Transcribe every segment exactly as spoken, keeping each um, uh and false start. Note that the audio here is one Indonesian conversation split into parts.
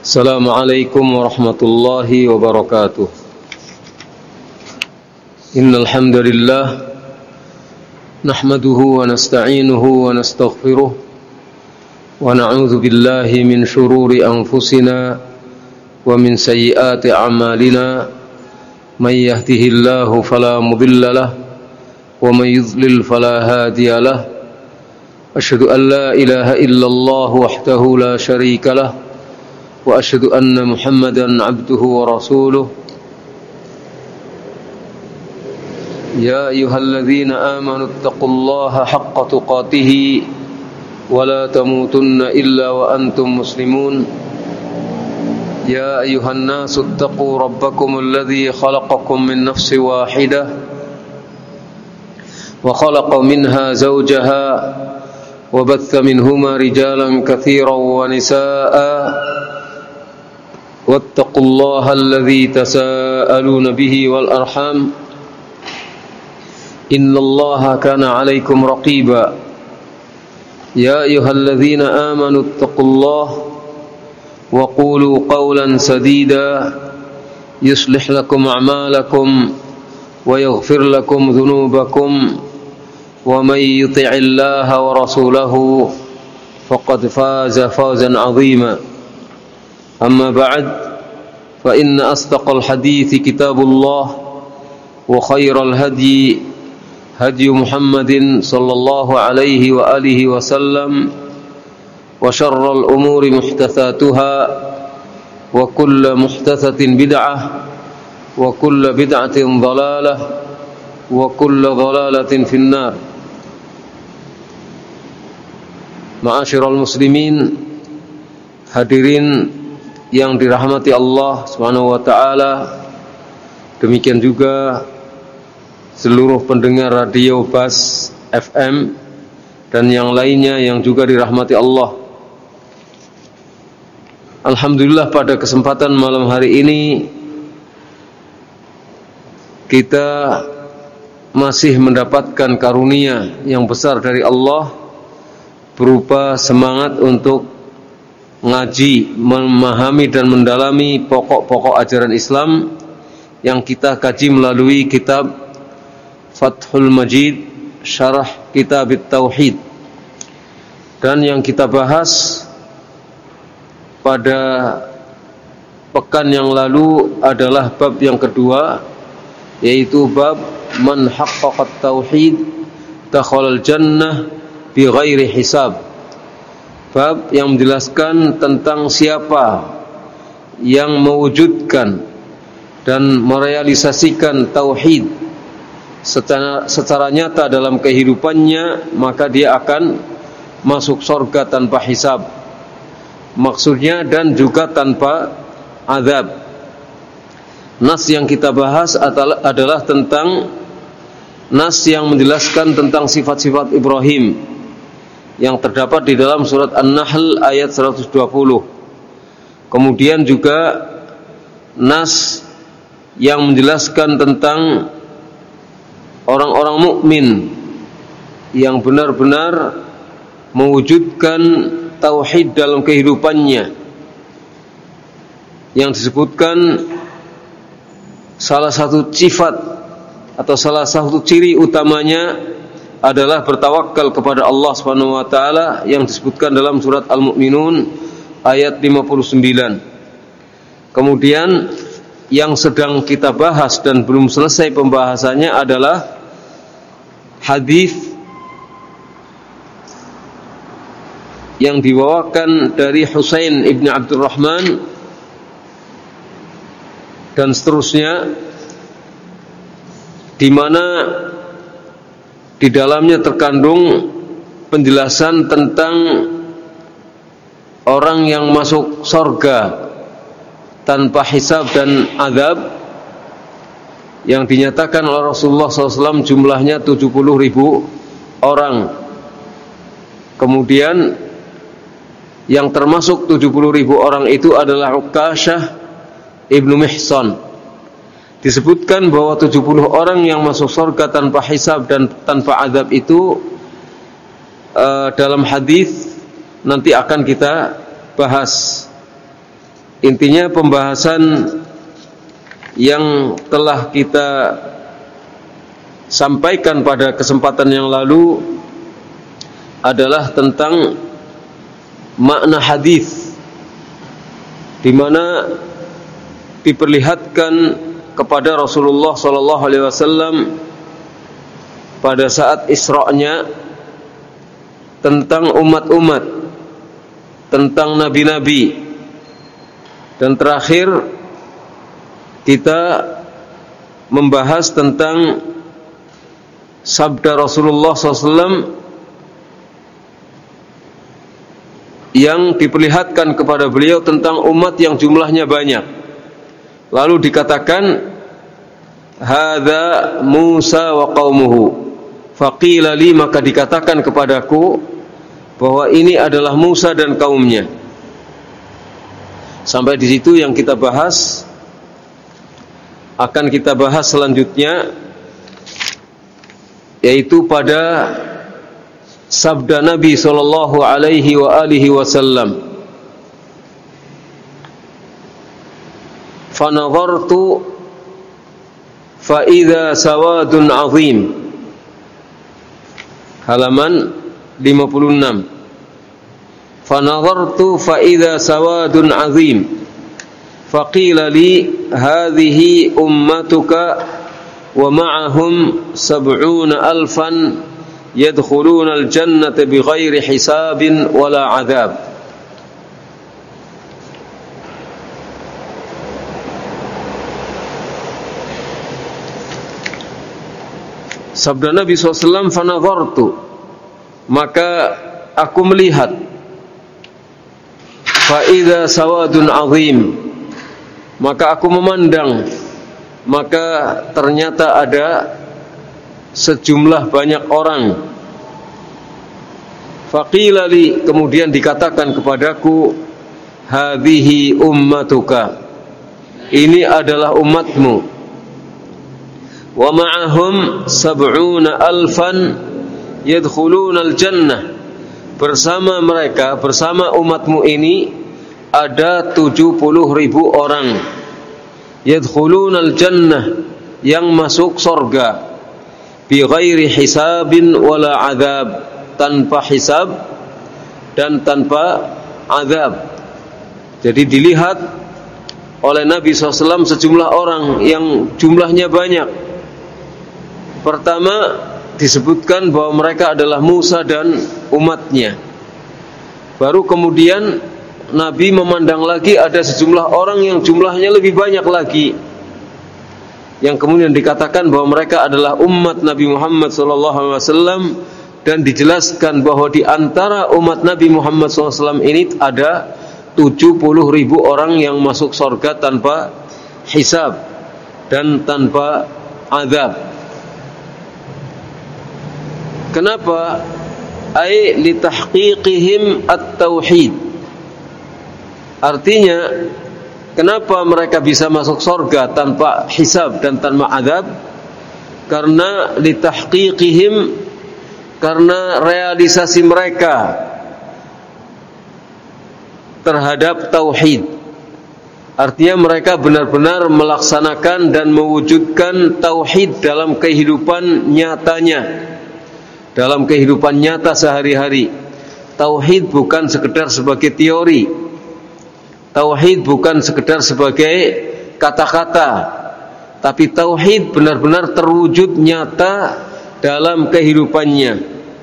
Assalamualaikum warahmatullahi wabarakatuh. Innal hamdalillah nahmaduhu wa nasta'inuhu wa nastaghfiruh wa na'udzu billahi min shururi anfusina wa min sayyiati a'malina. May yahdihillahu fala mudilla lahu wa may yudlil fala hadiya lahu. Asyhadu an la ilaha illallah wahdahu la syarika lahu wa asyhadu anna Muhammadan abduhu wa rasuluh. Ya ayyuhalladzina amanu taqullaha haqqa tuqatih wa la tamutunna illa wa antum muslimun. Ya ayyuhan nasu taqu rabbakum alladzi khalaqakum min nafsin wahidah wa khalaqa minha zawjaha wa batha minhuma rijalan katsiran wa nisaa'a واتقوا الله الذي تساءلون به والأرحام إن الله كان عليكم رقيبا يا أيها الذين آمنوا اتقوا الله وقولوا قولا سديدا يصلح لكم أعمالكم ويغفر لكم ذنوبكم ومن يطع الله ورسوله فقد فاز فوزا عظيما. أما بعد فإن أصدق الحديث كتاب الله وخير الهدي هدي محمد صلى الله عليه وآله وسلم وشر الأمور محدثاتها وكل محدثة بدعة وكل بدعة ضلالة وكل ضلالة في النار. Ma'asyiral muslimin, hadirin yang dirahmati Allah Subhanahu wa taala, demikian juga seluruh pendengar radio Bas F M dan yang lainnya yang juga dirahmati Allah. Alhamdulillah, pada kesempatan malam hari ini kita masih mendapatkan karunia yang besar dari Allah berupa semangat untuk ngaji, memahami dan mendalami pokok-pokok ajaran Islam yang kita kaji melalui kitab Fathul Majid Syarah Kitab Tauhid. Dan yang kita bahas pada pekan yang lalu adalah bab yang kedua, yaitu bab man haqqaqat tauhid dakhalal jannah bi ghairi hisab. Bab yang menjelaskan tentang siapa yang mewujudkan dan merealisasikan tauhid secara, secara nyata dalam kehidupannya, maka dia akan masuk surga tanpa hisab. Maksudnya, dan juga tanpa azab. Nas yang kita bahas adalah, adalah tentang nas yang menjelaskan tentang sifat-sifat Ibrahim yang terdapat di dalam surat An-Nahl ayat seratus dua puluh. Kemudian juga nas yang menjelaskan tentang orang-orang mukmin yang benar-benar mewujudkan tauhid dalam kehidupannya, yang disebutkan salah satu sifat atau salah satu ciri utamanya adalah bertawakal kepada Allah Subhanahu wa taala yang disebutkan dalam surat Al-Mu'minun ayat lima puluh sembilan. Kemudian yang sedang kita bahas dan belum selesai pembahasannya adalah hadis yang dibawakan dari Husain ibn Abdurrahman dan seterusnya, di mana di dalamnya terkandung penjelasan tentang orang yang masuk surga tanpa hisab dan azab, yang dinyatakan oleh Rasulullah shallallahu alaihi wasallam jumlahnya tujuh puluh ribu orang. Kemudian yang termasuk tujuh puluh ribu orang itu adalah Uqashah ibnu Mihsan. Disebutkan bahwa tujuh puluh orang yang masuk surga tanpa hisab dan tanpa azab itu uh, dalam hadis nanti akan kita bahas. Intinya pembahasan yang telah kita sampaikan pada kesempatan yang lalu adalah tentang makna hadis, di mana diperlihatkan kepada Rasulullah sallallahu alaihi wasallam pada saat Isra-nya tentang umat-umat, tentang nabi-nabi, dan terakhir kita membahas tentang sabda Rasulullah sallallahu alaihi wasallam yang diperlihatkan kepada beliau tentang umat yang jumlahnya banyak. Lalu dikatakan, hadza Musa wa qaumuhu. Faqila li, maka dikatakan kepadaku bahwa ini adalah Musa dan kaumnya. Sampai di situ yang kita bahas. Akan kita bahas selanjutnya, yaitu pada sabda Nabi sallallahu alaihi wa alihi wasallam, "Fanadhartu fa idza sawadun 'azim." Halaman lima puluh enam. "Fanadhartu fa idza sawadun 'azim. Faqila li hadhihi ummatuka wa ma'ahum sab'una alfan yadkhuluna al-jannata bighairi hisabin wala 'adzab." Sabda Nabi sallallahu alaihi wasallam, "Fanadhartu," maka aku melihat, fa idza sawadun 'azim, maka aku memandang, maka ternyata ada sejumlah banyak orang. Faqila li, kemudian dikatakan kepadaku, hadhihi ummatuka, ini adalah umatmu. Wa ma'ahum sab'una alfan yadkhuluna al-jannah, bersama mereka, bersama umatmu ini ada tujuh puluh ribu orang. Yadkhuluna al-jannah, yang masuk surga, bi ghairi hisabin wala adzab, tanpa hisab dan tanpa azab. Jadi dilihat oleh Nabi sallallahu alaihi wasallam sejumlah orang yang jumlahnya banyak. Pertama disebutkan bahwa mereka adalah Musa dan umatnya. Baru kemudian Nabi memandang lagi ada sejumlah orang yang jumlahnya lebih banyak lagi, yang kemudian dikatakan bahwa mereka adalah umat Nabi Muhammad sallallahu alaihi wasallam, dan dijelaskan bahwa di antara umat Nabi Muhammad sallallahu alaihi wasallam ini ada tujuh puluh ribu orang yang masuk surga tanpa hisab dan tanpa azab. Kenapa? Ai li tahqiqihim at-tauhid. Artinya, kenapa mereka bisa masuk surga tanpa hisab dan tanpa azab? Karena li tahqiqihim, karena realisasi mereka terhadap tauhid. Artinya mereka benar-benar melaksanakan dan mewujudkan tauhid dalam kehidupan nyatanya, dalam kehidupan nyata sehari-hari. Tauhid bukan sekedar sebagai teori, tauhid bukan sekedar sebagai kata-kata, tapi tauhid benar-benar terwujud nyata dalam kehidupannya.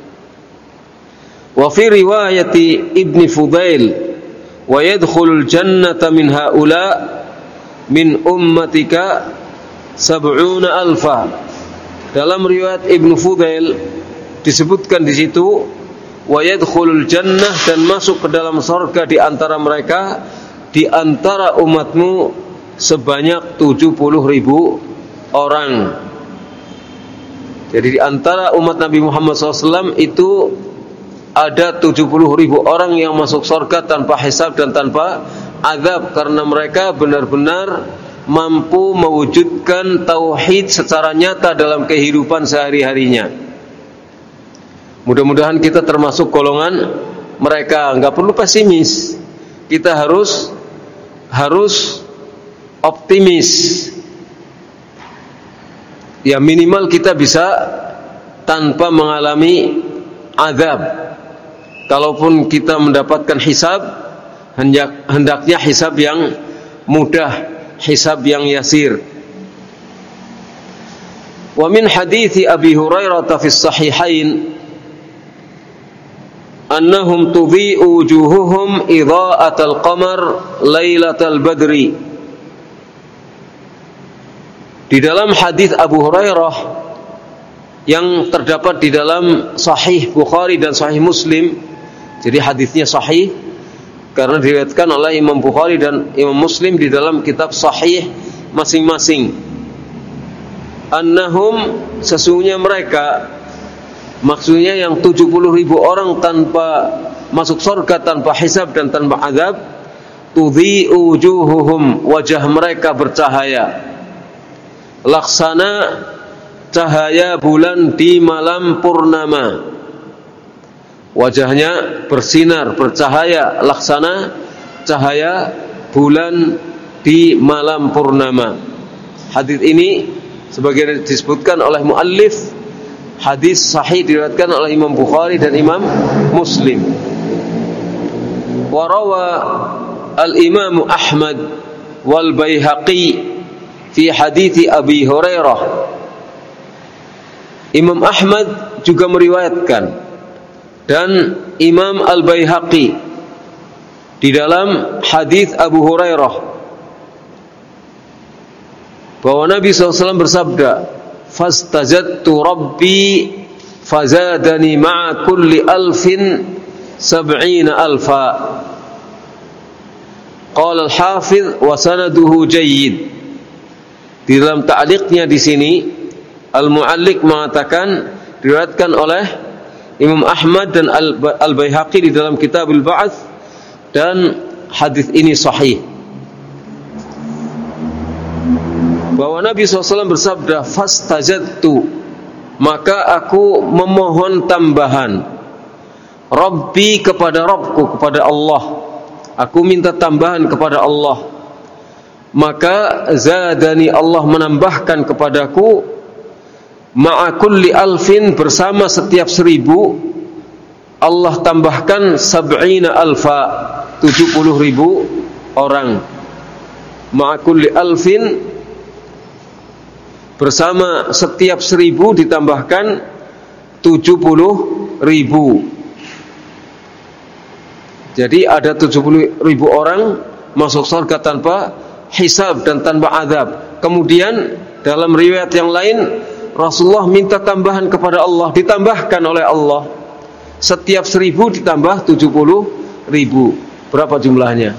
Wa fi riwayati Ibni Fudail, wa yadkhulul jannata min haula min ummatika sab'una alfa. Dalam riwayat Ibnu Fudail disebutkan di situ, wa yadkhulul jannah, dan masuk ke dalam surga di antara mereka, di antara umatmu sebanyak tujuh puluh ribu orang. Jadi di antara umat Nabi Muhammad sallallahu alaihi wasallam itu ada tujuh puluh ribu orang yang masuk surga tanpa hisab dan tanpa azab, karena mereka benar-benar mampu mewujudkan tauhid secara nyata dalam kehidupan sehari-harinya. Mudah-mudahan kita termasuk golongan mereka. Enggak perlu pesimis, kita harus harus optimis. Ya minimal kita bisa tanpa mengalami azab. Kalaupun kita mendapatkan hisab, hendak, hendaknya hisab yang mudah, hisab yang yasir. Wa min hadithi Abi Hurairah fi sahihain annahum tudhi'u wujuhuhum idha'atal qamar lailatal badri. Di dalam hadis Abu Hurairah yang terdapat di dalam Sahih Bukhari dan Sahih Muslim, jadi hadisnya sahih karena diriwayatkan oleh Imam Bukhari dan Imam Muslim di dalam kitab Sahih masing-masing. Annahum, sesungguhnya mereka, maksudnya yang tujuh puluh ribu orang tanpa masuk surga, tanpa hisab dan tanpa azab, tudhi'u wujuhuhum, wajah mereka bercahaya laksana cahaya bulan di malam purnama. Wajahnya bersinar, bercahaya laksana cahaya bulan di malam purnama. Hadis ini sebagian disebutkan oleh muallif, hadis sahih diriwayatkan oleh Imam Bukhari dan Imam Muslim. Wa rawa al-Imam Ahmad wal Baihaqi fi hadits Abi Hurairah. Imam Ahmad juga meriwayatkan dan Imam Al-Baihaqi di dalam hadis Abu Hurairah bahwa Nabi shallallahu alaihi wasallam bersabda, "Fastajadtu Rabbi fazadani ma'a kulli alfin sab'ina alfa." Qala al-Hafiz wa sanaduhu jayyid. Di dalam ta'liqnya di sini al-mu'alliq mengatakan diriwayatkan oleh Imam Ahmad dan Al-Baihaqi di dalam Kitab Al-Ba'ats, dan hadis ini sahih. Bahwa Nabi shallallahu alaihi wasallam bersabda, "Fastajadtu," maka aku memohon tambahan. Rabbi, kepada Rabbku, kepada Allah. Aku minta tambahan kepada Allah. Maka zadani, Allah menambahkan kepadaku, ma'a kulli alfin, bersama setiap seribu, Allah tambahkan sab'ina alfa, tujuh puluh ribu orang. Ma'a kulli alfin, bersama setiap seribu ditambahkan tujuh puluh ribu. Jadi ada tujuh puluh ribu orang masuk surga tanpa hisab dan tanpa azab. Kemudian dalam riwayat yang lain Rasulullah minta tambahan kepada Allah, ditambahkan oleh Allah. Setiap seribu ditambah tujuh puluh ribu. Berapa jumlahnya?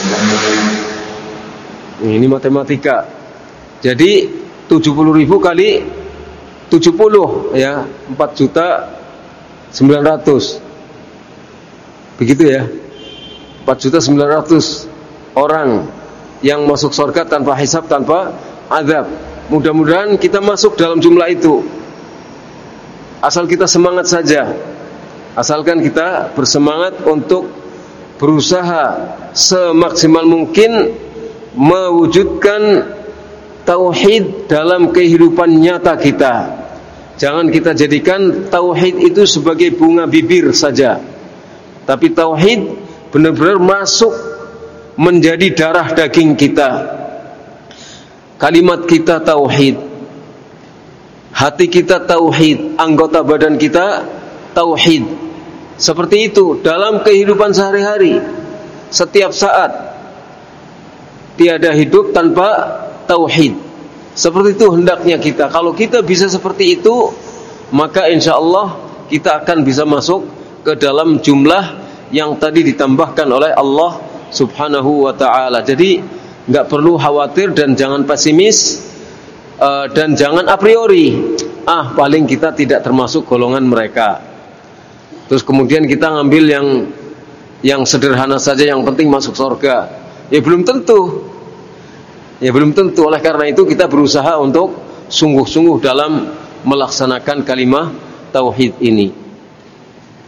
Ini matematika. Jadi tujuh puluh ribu kali tujuh puluh, ya, empat juta sembilan ratus. Begitu ya, empat juta sembilan ratus orang yang masuk surga tanpa hisab, tanpa azab. Mudah-mudahan kita masuk dalam jumlah itu. Asal kita semangat saja. Asalkan kita bersemangat untuk berusaha semaksimal mungkin mewujudkan tauhid dalam kehidupan nyata kita. Jangan kita jadikan tauhid itu sebagai bunga bibir saja, tapi tauhid benar-benar masuk menjadi darah daging kita. Kalimat kita tauhid, hati kita tauhid, anggota badan kita tauhid. Seperti itu dalam kehidupan sehari-hari. Setiap saat tiada hidup tanpa tauhid. Seperti itu hendaknya kita. Kalau kita bisa seperti itu, maka insya Allah kita akan bisa masuk ke dalam jumlah yang tadi ditambahkan oleh Allah Subhanahu wa ta'ala. Jadi enggak perlu khawatir dan jangan pesimis, uh, dan jangan a priori, ah paling kita tidak termasuk golongan mereka. Terus kemudian kita ngambil yang yang sederhana saja, yang penting masuk surga. Ya belum tentu. Ya belum tentu. Oleh karena itu kita berusaha untuk sungguh-sungguh dalam melaksanakan kalimah tauhid ini.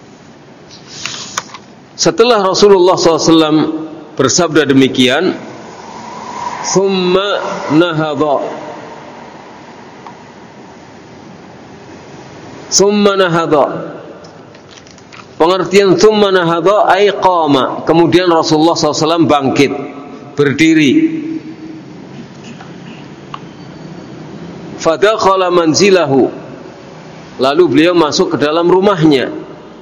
Setelah Rasulullah shallallahu alaihi wasallam bersabda demikian, thumma nahadha. Thumma nahadha. Pengertian thumma nahadha ay qama. Kemudian Rasulullah sallallahu alaihi wasallam bangkit, berdiri. Fadakhala manzilahu. Lalu beliau masuk ke dalam rumahnya.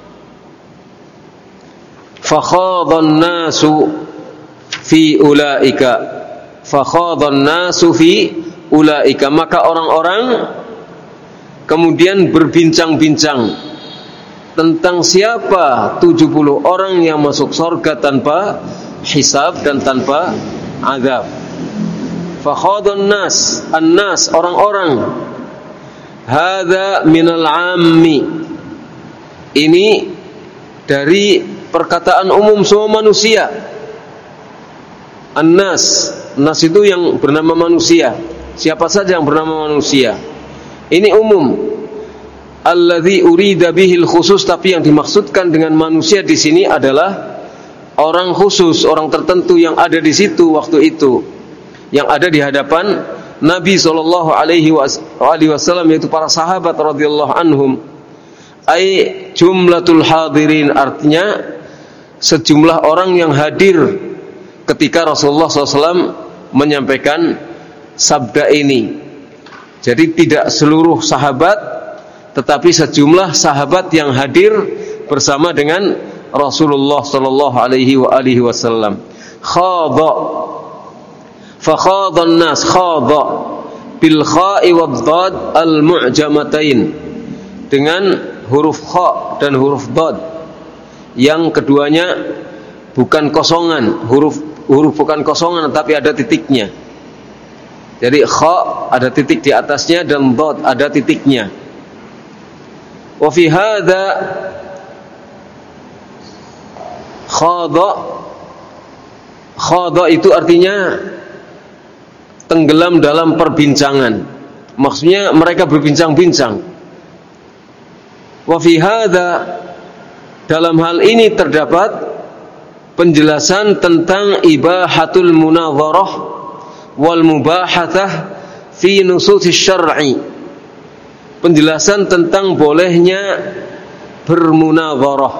Fakhadhan nasu fi ulaika. Fakhadhan nasu fi ulaika. Maka orang-orang kemudian berbincang-bincang tentang siapa tujuh puluh orang yang masuk surga tanpa hisab dan tanpa azab. Fakhadhan nas, an-nas, orang-orang. Hadza minal ammi. Ini dari perkataan umum semua manusia. An-nas, nas itu yang bernama manusia. Siapa saja yang bernama manusia. Ini umum. Alladzi urida bihil khusus, tapi yang dimaksudkan dengan manusia di sini adalah orang khusus, orang tertentu yang ada di situ waktu itu, yang ada di hadapan Nabi sallallahu alaihi wasallam, yaitu para sahabat radhiyallahu anhum. Ai jumlatul hadirin, artinya sejumlah orang yang hadir ketika Rasulullah sallallahu alaihi wasallam menyampaikan sabda ini. Jadi tidak seluruh sahabat, tetapi sejumlah sahabat yang hadir bersama dengan Rasulullah sallallahu alaihi wasallam. Khadha, fa khadhan nas, khadha bil kha'i wad dad al mu'jamatain, dengan huruf kha dan huruf dad yang keduanya bukan kosongan, huruf huruf bukan kosongan tapi ada titiknya. Jadi kha ada titik di atasnya dan dad ada titiknya. Wa fi hadza khadha, khadha itu artinya tenggelam dalam perbincangan. Maksudnya mereka berbincang-bincang. Wa fi hadza, dalam hal ini terdapat penjelasan tentang ibahatul munadharah wal mubahathah fi nusus syar'i. Penjelasan tentang bolehnya bermunadharah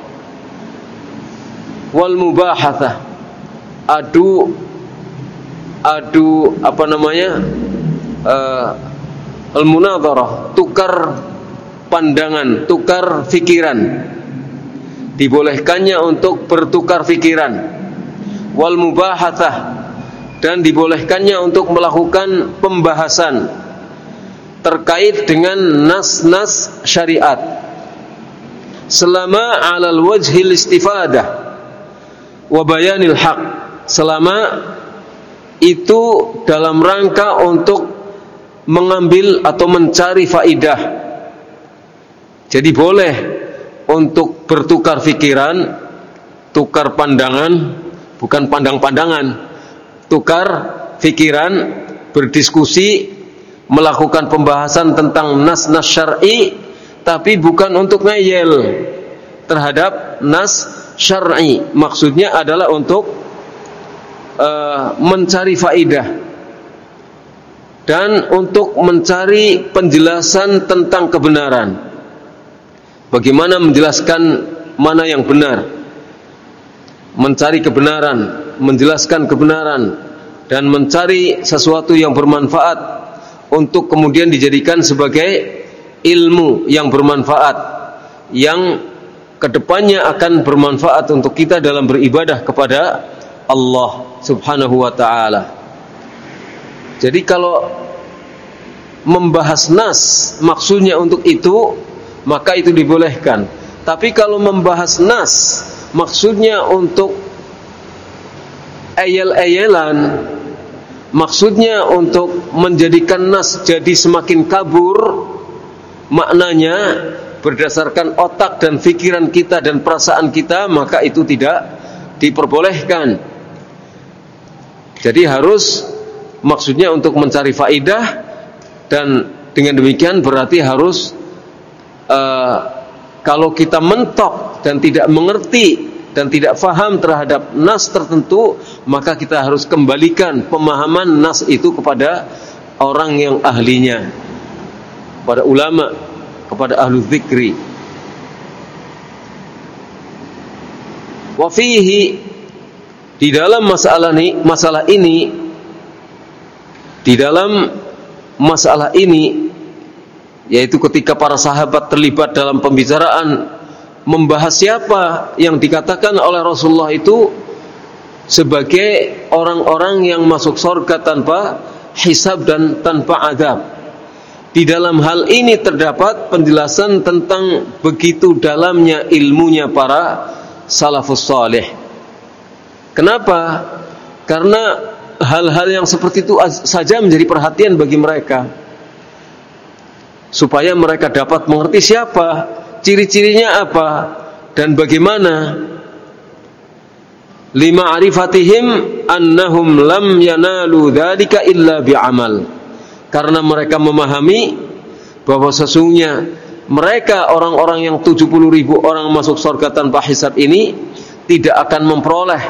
wal mubahathah, adu adu apa namanya uh, al munadharah, tukar pandangan, tukar fikiran. Dibolehkannya untuk bertukar fikiran. Wal mubahathah, dan dibolehkannya untuk melakukan pembahasan terkait dengan nas-nas syariat selama alal wajhil istifadah wa bayanil haq, selama itu dalam rangka untuk mengambil atau mencari faidah. Jadi boleh untuk bertukar fikiran, tukar pandangan, bukan pandang-pandangan, tukar fikiran, berdiskusi, melakukan pembahasan tentang nas-nas syar'i, tapi bukan untuk ngeyel terhadap nas syar'i. Maksudnya adalah untuk uh, mencari faidah dan untuk mencari penjelasan tentang kebenaran. Bagaimana menjelaskan mana yang benar, mencari kebenaran, menjelaskan kebenaran, dan mencari sesuatu yang bermanfaat untuk kemudian dijadikan sebagai ilmu yang bermanfaat, yang kedepannya akan bermanfaat untuk kita dalam beribadah kepada Allah subhanahu wa ta'ala. Jadi kalau membahas nas maksudnya untuk itu, maka itu dibolehkan. Tapi kalau membahas nas maksudnya untuk eyel-eyelan, maksudnya untuk menjadikan nas jadi semakin kabur maknanya berdasarkan otak dan pikiran kita dan perasaan kita, maka itu tidak diperbolehkan. Jadi harus maksudnya untuk mencari faidah, dan dengan demikian berarti harus Uh, kalau kita mentok dan tidak mengerti dan tidak faham terhadap nas tertentu, maka kita harus kembalikan pemahaman nas itu kepada orang yang ahlinya, kepada ulama, kepada ahlu dzikri. Wa fihi, di dalam masalah ini, masalah ini di dalam masalah ini yaitu ketika para sahabat terlibat dalam pembicaraan membahas siapa yang dikatakan oleh Rasulullah itu sebagai orang-orang yang masuk surga tanpa hisab dan tanpa azab. Di dalam hal ini terdapat penjelasan tentang begitu dalamnya ilmunya para salafus salih. Kenapa? Karena hal-hal yang seperti itu saja menjadi perhatian bagi mereka, supaya mereka dapat mengerti siapa, ciri-cirinya apa, dan bagaimana. Lima arifatihim annahum lam yanalu dzalika illa bi'amal, karena mereka memahami bahwa sesungguhnya mereka orang-orang yang tujuh puluh ribu orang masuk surga tanpa hisab ini tidak akan memperoleh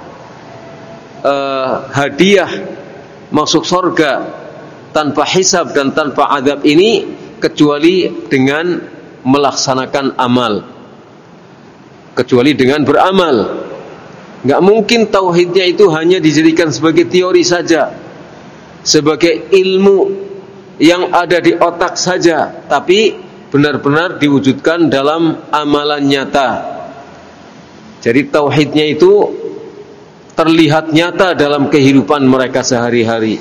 uh, hadiah masuk surga tanpa hisab dan tanpa azab ini kecuali dengan melaksanakan amal, kecuali dengan beramal. Nggak mungkin tauhidnya itu hanya dijadikan sebagai teori saja, sebagai ilmu yang ada di otak saja, tapi benar-benar diwujudkan dalam amalan nyata. Jadi tauhidnya itu terlihat nyata dalam kehidupan mereka sehari-hari.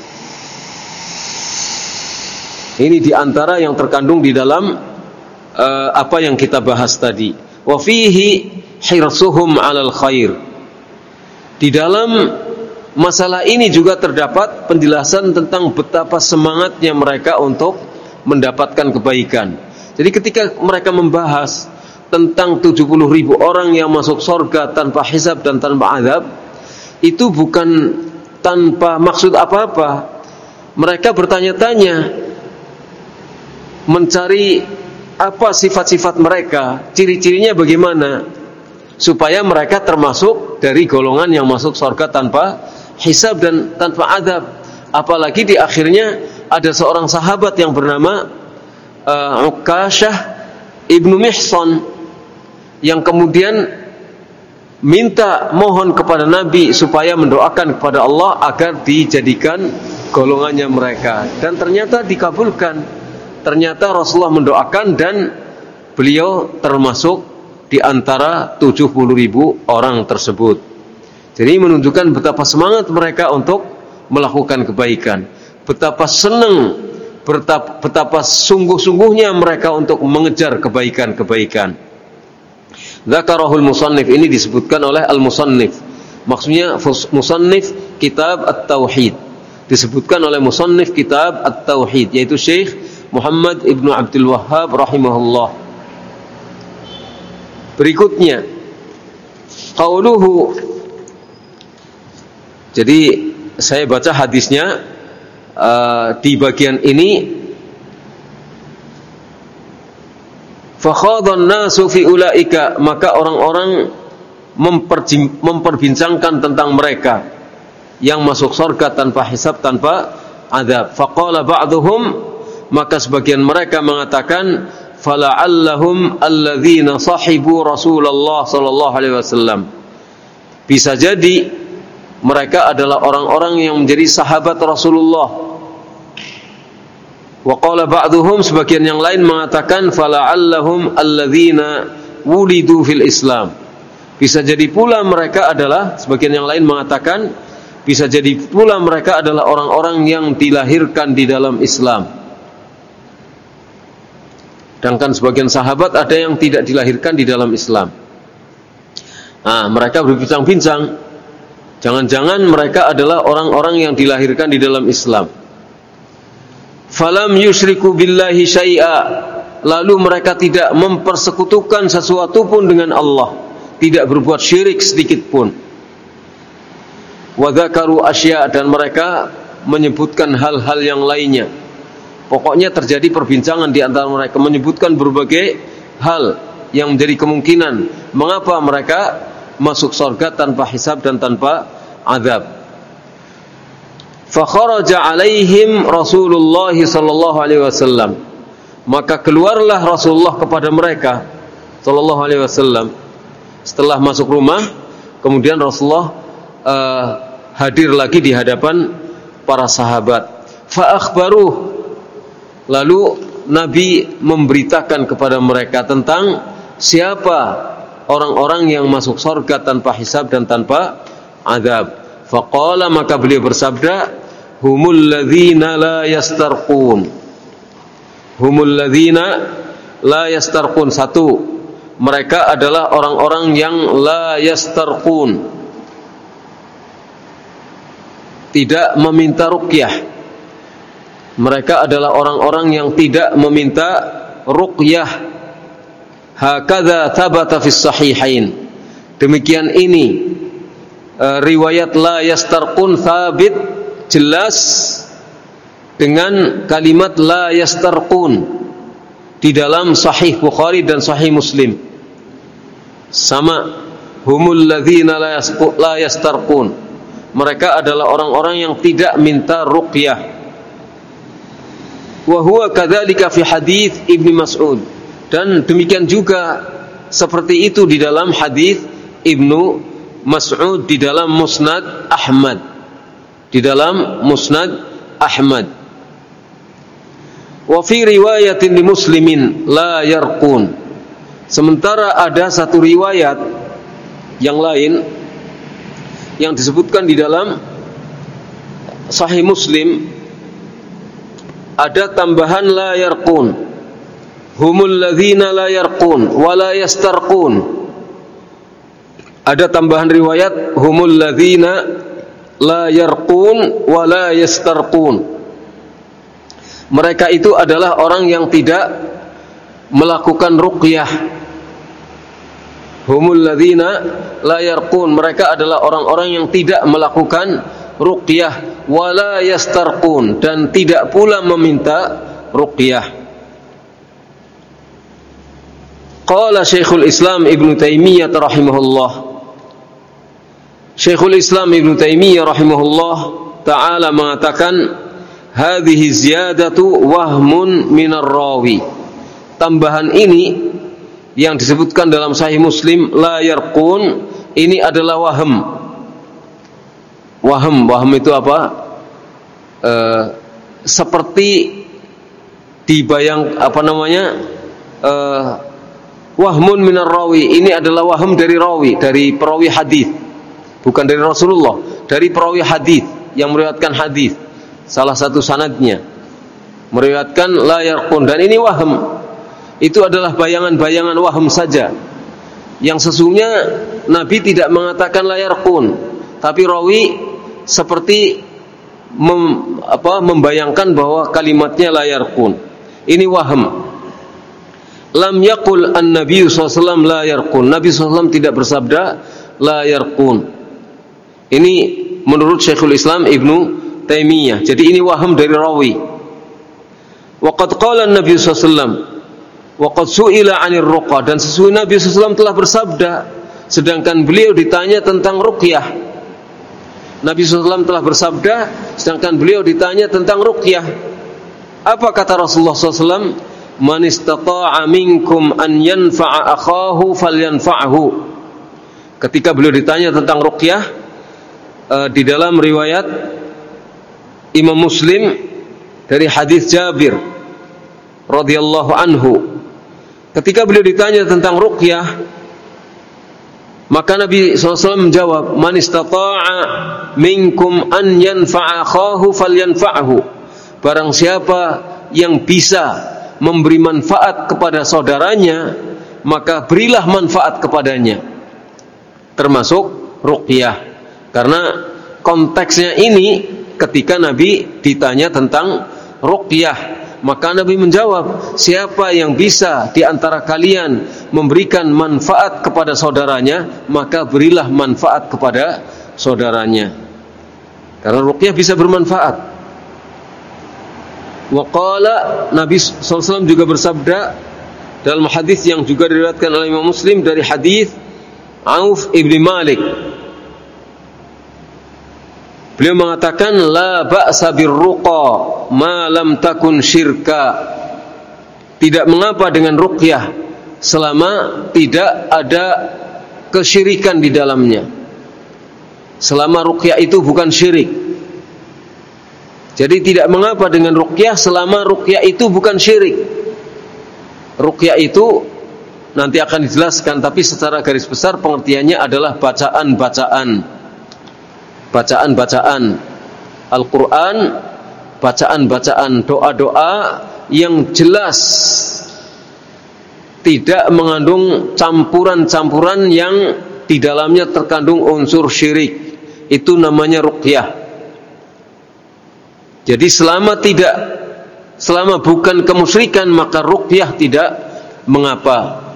Ini diantara yang terkandung di dalam uh, apa yang kita bahas tadi. Wa fihi hirsuhum 'alal khair. Di dalam masalah ini juga terdapat penjelasan tentang betapa semangatnya mereka untuk mendapatkan kebaikan. Jadi ketika mereka membahas tentang tujuh puluh ribu orang yang masuk surga tanpa hisab dan tanpa azab, itu bukan tanpa maksud apa-apa. Mereka bertanya-tanya, mencari apa sifat-sifat mereka, ciri-cirinya bagaimana, supaya mereka termasuk dari golongan yang masuk surga tanpa hisab dan tanpa azab. Apalagi di akhirnya ada seorang sahabat yang bernama uh, Uqashah ibnu Mihsan yang kemudian minta mohon kepada Nabi supaya mendoakan kepada Allah agar dijadikan golongannya mereka, dan ternyata dikabulkan. Ternyata Rasulullah mendoakan dan beliau termasuk di antara tujuh puluh ribu orang tersebut. Jadi menunjukkan betapa semangat mereka untuk melakukan kebaikan, betapa senang, betapa, betapa sungguh-sungguhnya mereka untuk mengejar kebaikan-kebaikan. Dzakarahul musannif, ini disebutkan oleh al-musannif. Maksudnya musannif kitab at-tauhid, disebutkan oleh musannif kitab at-tauhid, yaitu Syekh Muhammad ibnu Abdul Wahhab rahimahullah. Berikutnya qauluhu. Jadi saya baca hadisnya uh, di bagian ini. Fakhadhan nasu fi ulaika, maka orang-orang memperbincangkan tentang mereka yang masuk surga tanpa hisab, tanpa azab. Faqala ba'dhum, maka sebagian mereka mengatakan, fala'allahum alladzina sahibu Rasulullah sallallahu alaihi wasallam. Bisa jadi mereka adalah orang-orang yang menjadi sahabat Rasulullah. Wa qala ba'dhum, sebagian yang lain mengatakan, fala'allahum alladzina wulidu fil Islam. Bisa jadi pula mereka adalah, sebagian yang lain mengatakan, bisa jadi pula mereka adalah orang-orang yang dilahirkan di dalam Islam. Sedangkan sebagian sahabat ada yang tidak dilahirkan di dalam Islam. Nah, mereka berbincang-bincang, jangan-jangan mereka adalah orang-orang yang dilahirkan di dalam Islam. Falam yusyriku billahi syai'a, lalu mereka tidak mempersekutukan sesuatu pun dengan Allah, tidak berbuat syirik sedikit pun. Wa dzakaru asya, dan mereka menyebutkan hal-hal yang lainnya. Pokoknya terjadi perbincangan di antara mereka, menyebutkan berbagai hal yang menjadi kemungkinan mengapa mereka masuk surga tanpa hisab dan tanpa azab. Fa kharaja alaihim Rasulullah sallallahu alaihi wasallam, maka keluarlah Rasulullah kepada mereka sallallahu alaihi wasallam. Setelah masuk rumah, kemudian Rasulullah uh, hadir lagi di hadapan para sahabat. Fa akhbaruh, lalu Nabi memberitakan kepada mereka tentang siapa orang-orang yang masuk surga tanpa hisab dan tanpa azab. Faqala, maka beliau bersabda, humul ladzina la yastarqun. Humul ladzina la yastarqun. Satu, mereka adalah orang-orang yang la yastarqun, tidak meminta ruqyah. Mereka adalah orang-orang yang tidak meminta ruqyah. Hakadza thabata fis sahihain. Demikian ini uh, riwayat la yastarqun thabit, jelas dengan kalimat la yastarqun di dalam Sahih Bukhari dan Sahih Muslim. Sama, humul ladzina la yastarqun. Mereka adalah orang-orang yang tidak minta ruqyah. Wa huwa kadzalika fi hadits Ibnu Mas'ud. Dan demikian juga seperti itu di dalam hadis Ibnu Mas'ud di dalam Musnad Ahmad. Di dalam Musnad Ahmad. Wa fi riwayatin li Muslimin la yarqun. Sementara ada satu riwayat yang lain yang disebutkan di dalam Sahih Muslim, ada tambahan la yarqun. Humul ladzina la yarqun wa la yastarqun. Ada tambahan riwayat humul ladzina la yarqun wa la yastarqun. Mereka itu adalah orang yang tidak melakukan ruqyah. Humul ladzina la yarqun. Mereka adalah orang-orang yang tidak melakukan ruqyah, wala yastarqun, dan tidak pula meminta ruqyah. Qala Syekhul Islam Ibnu Taimiyah rahimahullah. Syekhul Islam Ibnu Taimiyah rahimahullah taala mengatakan, hadhihi ziyadatu wahmun minar rawi. Tambahan ini yang disebutkan dalam Sahih Muslim la yarqun, ini adalah waham. Waham, waham itu apa? E, seperti dibayang apa namanya? E, wahmun minar rawi. Ini adalah waham dari rawi, dari perawi hadis. Bukan dari Rasulullah, dari perawi hadis yang meriwayatkan hadis. Salah satu sanadnya meriwayatkan la yarqun, dan ini waham. Itu adalah bayangan-bayangan waham saja, yang sesungguhnya Nabi tidak mengatakan la yarqun, tapi rawi seperti mem, apa, membayangkan bahwa kalimatnya la yarqun. Ini waham. Lam yaqul an-nabiy sallallahu alaihi wasallam la yarqun. Nabi sallallahu alaihi wasallam tidak bersabda la yarqun. Ini menurut Syekhul Islam Ibnu Taimiyah. Jadi ini waham dari rawi. Wa qad qala an-nabiy sallallahu alaihi wasallam wa qad su'ila 'anil ruqa, dan sesungguhnya Nabi sallallahu alaihi wasallam telah bersabda sedangkan beliau ditanya tentang ruqyah. Nabi sallallahu alaihi wasallam telah bersabda sedangkan beliau ditanya tentang ruqyah. Apa kata Rasulullah sallallahu alaihi wasallam? Man istata'a minkum an yanfa'a akhahu falyanfa'hu. Ketika beliau ditanya tentang ruqyah, uh, di dalam riwayat Imam Muslim dari hadis Jabir radhiyallahu anhu, ketika beliau ditanya tentang ruqyah, maka Nabi sallallahu alaihi wasallam menjawab, man istata'a minkum an yanfa'a akhahu falyanfa'hu. Barang siapa yang bisa memberi manfaat kepada saudaranya, maka berilah manfaat kepadanya, termasuk ruqyah. Karena konteksnya ini ketika Nabi ditanya tentang ruqyah, maka Nabi menjawab, siapa yang bisa di antara kalian memberikan manfaat kepada saudaranya, maka berilah manfaat kepada saudaranya. Karena ruqyah bisa bermanfaat. Wa qala, Nabi sallallahu alaihi wasallam juga bersabda dalam hadis yang juga diriwayatkan oleh Imam Muslim dari hadis Auf ibn Malik. Beliau mengatakan la ba'sa birruqa ma lam takun syirka. Tidak mengapa dengan ruqyah selama tidak ada kesyirikan di dalamnya. Selama ruqyah itu bukan syirik. Jadi tidak mengapa dengan ruqyah selama ruqyah itu bukan syirik. Ruqyah itu nanti akan dijelaskan, tapi secara garis besar pengertiannya adalah bacaan-bacaan. Bacaan-bacaan Al-Quran, bacaan-bacaan doa-doa yang jelas tidak mengandung campuran-campuran yang di dalamnya terkandung unsur syirik. Itu namanya ruqyah. Jadi selama tidak, selama bukan kemusyrikan, maka ruqyah tidak mengapa.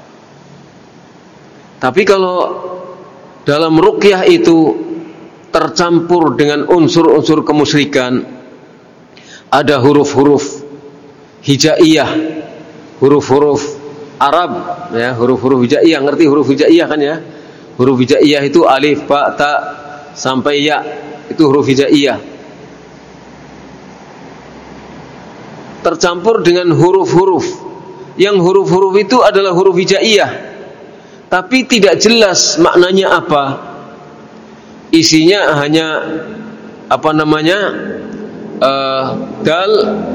Tapi kalau dalam ruqyah itu tercampur dengan unsur-unsur kemusyrikan, ada huruf-huruf hijaiyah, huruf-huruf Arab, ya, huruf-huruf hijaiyah, ngerti huruf hijaiyah kan ya? Huruf hijaiyah itu alif, ba, ta sampai ya, itu huruf hijaiyah. Tercampur dengan huruf-huruf, yang huruf-huruf itu adalah huruf hijaiyah, tapi tidak jelas maknanya apa. Isinya hanya apa namanya uh, dal,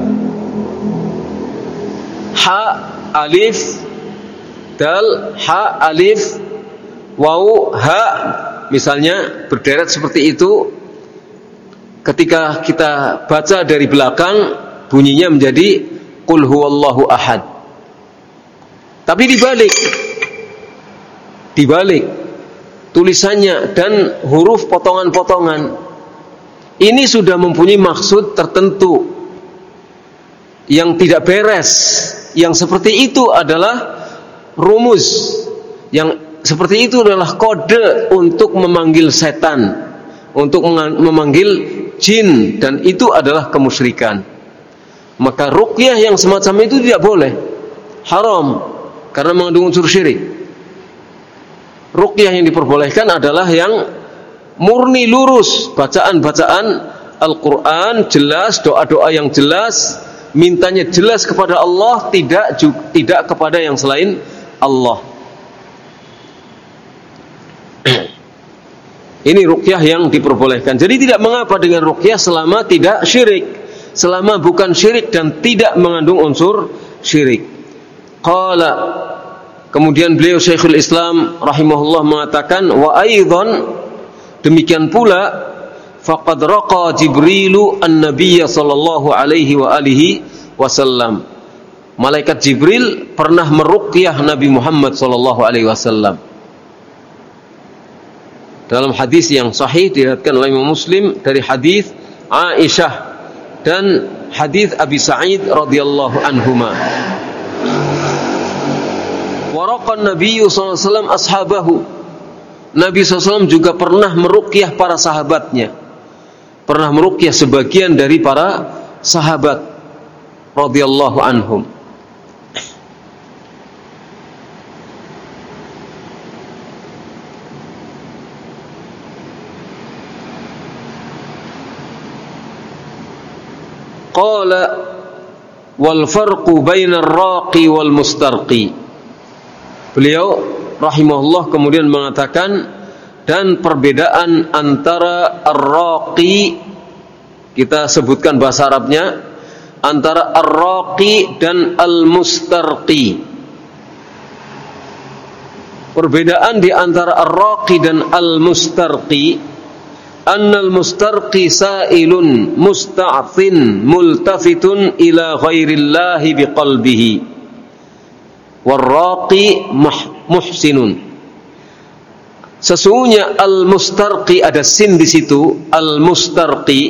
ha, alif, dal, ha, alif, waw, ha, misalnya berderet seperti itu. Ketika kita baca dari belakang, bunyinya menjadi qul huwallahu ahad. Tapi dibalik, dibalik tulisannya dan huruf potongan-potongan ini sudah mempunyai maksud tertentu yang tidak beres. Yang seperti itu adalah rumus, yang seperti itu adalah kode untuk memanggil setan, untuk memanggil jin, dan itu adalah kemusyrikan. Maka ruqyah yang semacam itu tidak boleh, haram, karena mengandung unsur syirik. Ruqyah yang diperbolehkan adalah yang murni lurus, bacaan-bacaan Al-Quran jelas, doa-doa yang jelas, mintanya jelas kepada Allah, tidak tidak kepada yang selain Allah. Ini ruqyah yang diperbolehkan. Jadi tidak mengapa dengan ruqyah selama tidak syirik, selama bukan syirik dan tidak mengandung unsur syirik. Qala, kemudian beliau Syekhul Islam rahimahullah mengatakan, wa aidan, demikian pula, faqad raqa Jibrilu an-nabiyya sallallahu alaihi wa alihi wasallam. Malaikat Jibril pernah meruqyah Nabi Muhammad sallallahu alaihi wasallam. Dalam hadis yang sahih diriwayatkan oleh Imam Muslim dari hadis Aisyah dan hadis Abi Sa'id radhiyallahu anhuma. Waraqan Nabi sallallahu alaihi wasallam ashabahu. Nabi sallallahu alaihi wasallam juga pernah meruqyah para sahabatnya. Pernah meruqyah sebagian dari para sahabat radhiyallahu anhum. Qala wal farqu bainar raqi wal mustarqi. Beliau rahimahullah kemudian mengatakan, dan perbedaan antara ar-raqi, kita sebutkan bahasa Arabnya, antara ar-raqi dan al-mustarqi. Perbedaan di antara ar-raqi dan al-mustarqi, annal mustarqi sa'ilun musta'thin multafitun ila ghairillahi biqalbihi, warraqi muhsinun. Sesungguhnya al-mustarqi, ada sin di situ, al-mustarqi.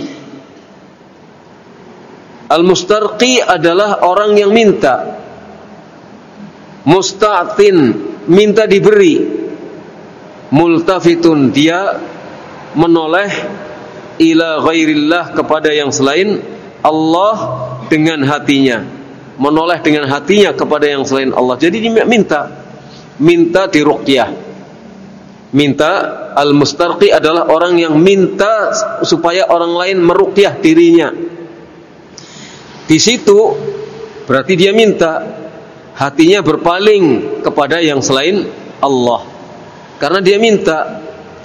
Al-mustarqi adalah orang yang minta. Musta'tin, minta diberi. Multafitun, dia menoleh ila ghairillah, kepada yang selain Allah dengan hatinya. Menoleh dengan hatinya kepada yang selain Allah. Jadi dia minta, minta diruqyah. Minta, al-mustarqi adalah orang yang minta supaya orang lain meruqyah dirinya. Di situ berarti dia minta, hatinya berpaling kepada yang selain Allah. Karena dia minta,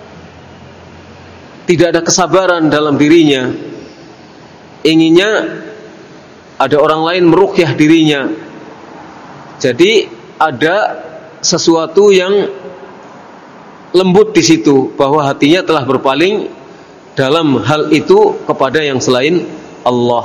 tidak ada kesabaran dalam dirinya, inginnya ada orang lain meruqyah dirinya. Jadi ada sesuatu yang lembut di situ, bahwa hatinya telah berpaling dalam hal itu kepada yang selain Allah.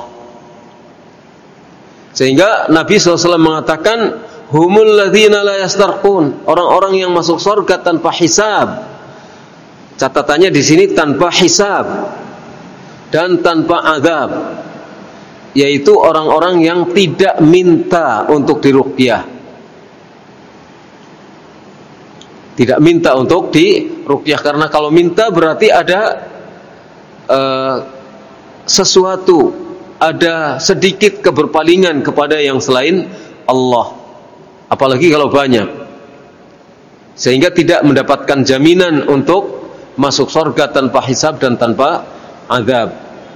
Sehingga Nabi shallallahu alaihi wasallam mengatakan, humul ladzina la yastarqun, orang-orang yang masuk surga tanpa hisab. Catatannya di sini tanpa hisab dan tanpa azab, yaitu orang-orang yang tidak minta untuk diruqyah. Tidak minta untuk diruqyah, karena kalau minta berarti ada uh, sesuatu, ada sedikit keberpalingan kepada yang selain Allah. Apalagi kalau banyak, sehingga tidak mendapatkan jaminan untuk masuk surga tanpa hisab dan tanpa azab.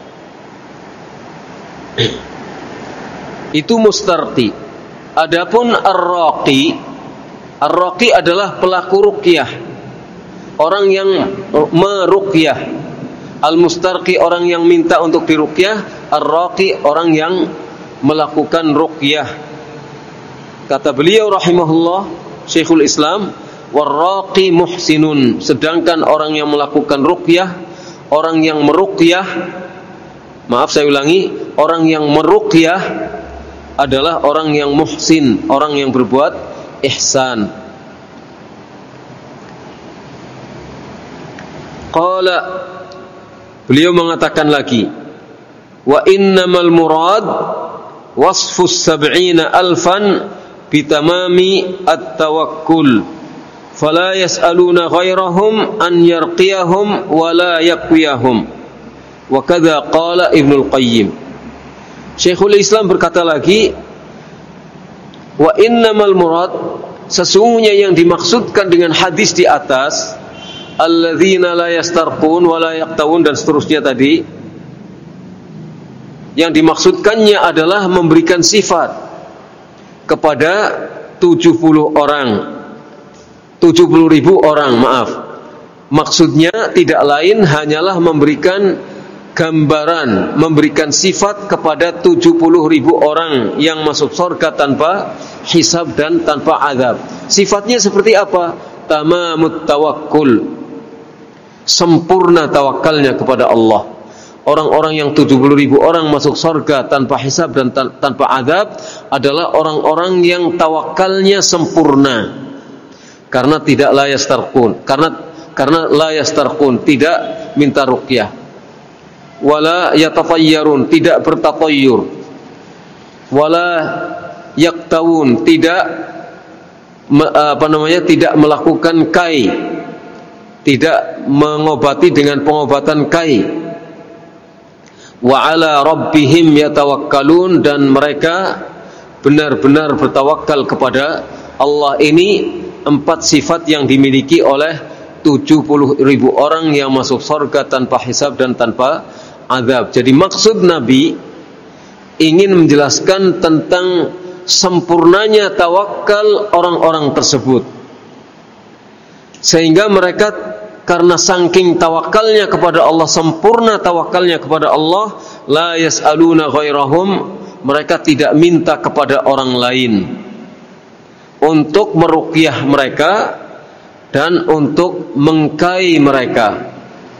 Itu mustarqi. Adapun ar-raqi, ar-raqi adalah pelaku ruqyah, orang yang meruqyah. Al-mustarqi orang yang minta untuk diruqyah, ar-raqi orang yang melakukan ruqyah. Kata beliau rahimahullah, Syekhul Islam, war-raqi muhsinun, sedangkan orang yang melakukan ruqyah, orang yang meruqyah, maaf saya ulangi, orang yang meruqyah adalah orang yang muhsin, orang yang berbuat ihsan. Qala, beliau mengatakan lagi, wa innamal murad wasfus sab'ina alfan bitamami at-tawakkul fala yas'aluna ghairahum an yarqiyahum wala yaqwiyahum. Wa kadza qala Ibnul Qayyim. Syekhul Islam berkata lagi, wa innamal murad, sesungguhnya yang dimaksudkan dengan hadis di atas, alladzina la yastarqun wa la yaqtawun dan seterusnya tadi, yang dimaksudkannya adalah memberikan sifat kepada tujuh puluh orang, tujuh puluh ribu orang, maaf. Maksudnya tidak lain hanyalah memberikan gambaran, memberikan sifat kepada tujuh puluh ribu orang yang masuk surga tanpa hisab dan tanpa azab. Sifatnya seperti apa? Tamamut tawakkul, sempurna tawakalnya kepada Allah. Orang-orang yang tujuh puluh ribu orang masuk surga tanpa hisab dan tanpa azab adalah orang-orang yang tawakalnya sempurna. Karena tidak la yastarqun, karena karena la yastarqun, tidak minta ruqyah. Wala yatatayyarun, tidak bertatayyur. Wala yaktawun, tidak apa namanya, tidak melakukan kai, tidak mengobati dengan pengobatan kai. Wa ala rabbihim yatawakkalun, dan mereka benar-benar bertawakal kepada Allah. Ini empat sifat yang dimiliki oleh tujuh puluh ribu orang yang masuk surga tanpa hisab dan tanpa azab. Jadi maksud Nabi ingin menjelaskan tentang sempurnanya tawakal orang-orang tersebut, sehingga mereka karena saking tawakalnya kepada Allah, sempurna tawakalnya kepada Allah, la yas'aluna ghairahum, mereka tidak minta kepada orang lain untuk meruqyah mereka dan untuk mengkai mereka,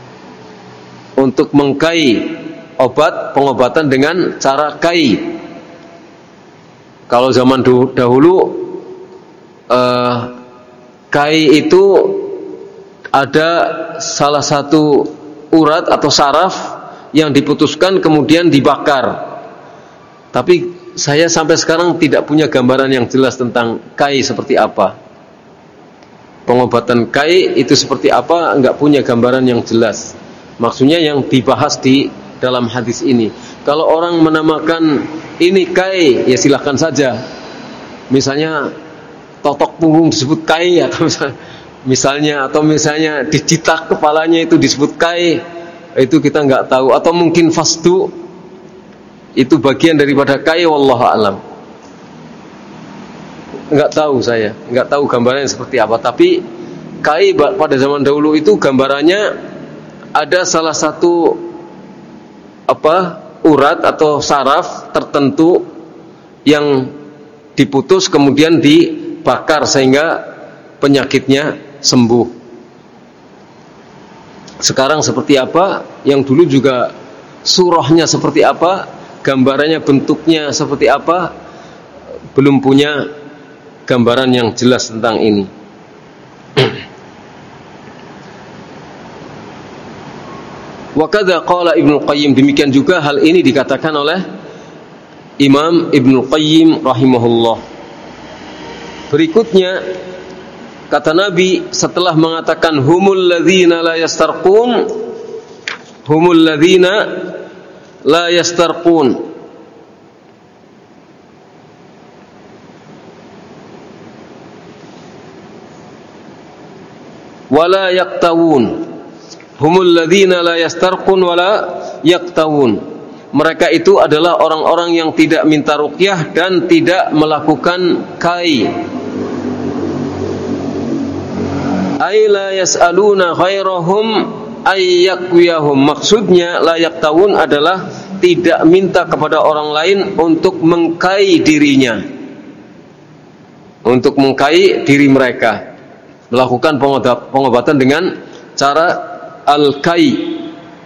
untuk mengkai, obat pengobatan dengan cara kai. Kalau zaman dahulu eh, kai itu ada salah satu urat atau saraf yang diputuskan kemudian dibakar. Tapi saya sampai sekarang tidak punya gambaran yang jelas tentang kai seperti apa. Pengobatan kai itu seperti apa, enggak punya gambaran yang jelas. Maksudnya yang dibahas di dalam hadis ini. Kalau orang menamakan ini kai, ya silakan saja. Misalnya totok punggung disebut kai, atau misalnya misalnya, atau misalnya dicitak kepalanya itu disebut kai, itu kita nggak tahu. Atau mungkin fasdu itu bagian daripada kai, wallahu alam. Nggak tahu saya, nggak tahu gambarannya seperti apa. Tapi kai pada zaman dahulu itu gambarannya ada salah satu apa urat atau saraf tertentu yang diputus kemudian dibakar sehingga penyakitnya sembuh. Sekarang seperti apa? Yang dulu juga surahnya seperti apa? Gambarannya, bentuknya seperti apa? Belum punya gambaran yang jelas tentang ini. Wa kadza qala Ibnu Qayyim, demikian juga hal ini dikatakan oleh Imam Ibnu Qayyim rahimahullah. Berikutnya kata Nabi setelah mengatakan humul ladzina la yastarqun, humul ladzina la yastarqun, wala yaktawun, humul ladzina la yastarqun wala yaktawun. Mereka itu adalah orang-orang yang tidak minta ruqyah dan tidak melakukan kai. Ay la yas'aluna ghairahum ay yakwiyahum. Maksudnya la yaktawun adalah tidak minta kepada orang lain untuk mengkai dirinya, untuk mengkai diri mereka, melakukan pengobatan dengan cara al-kai.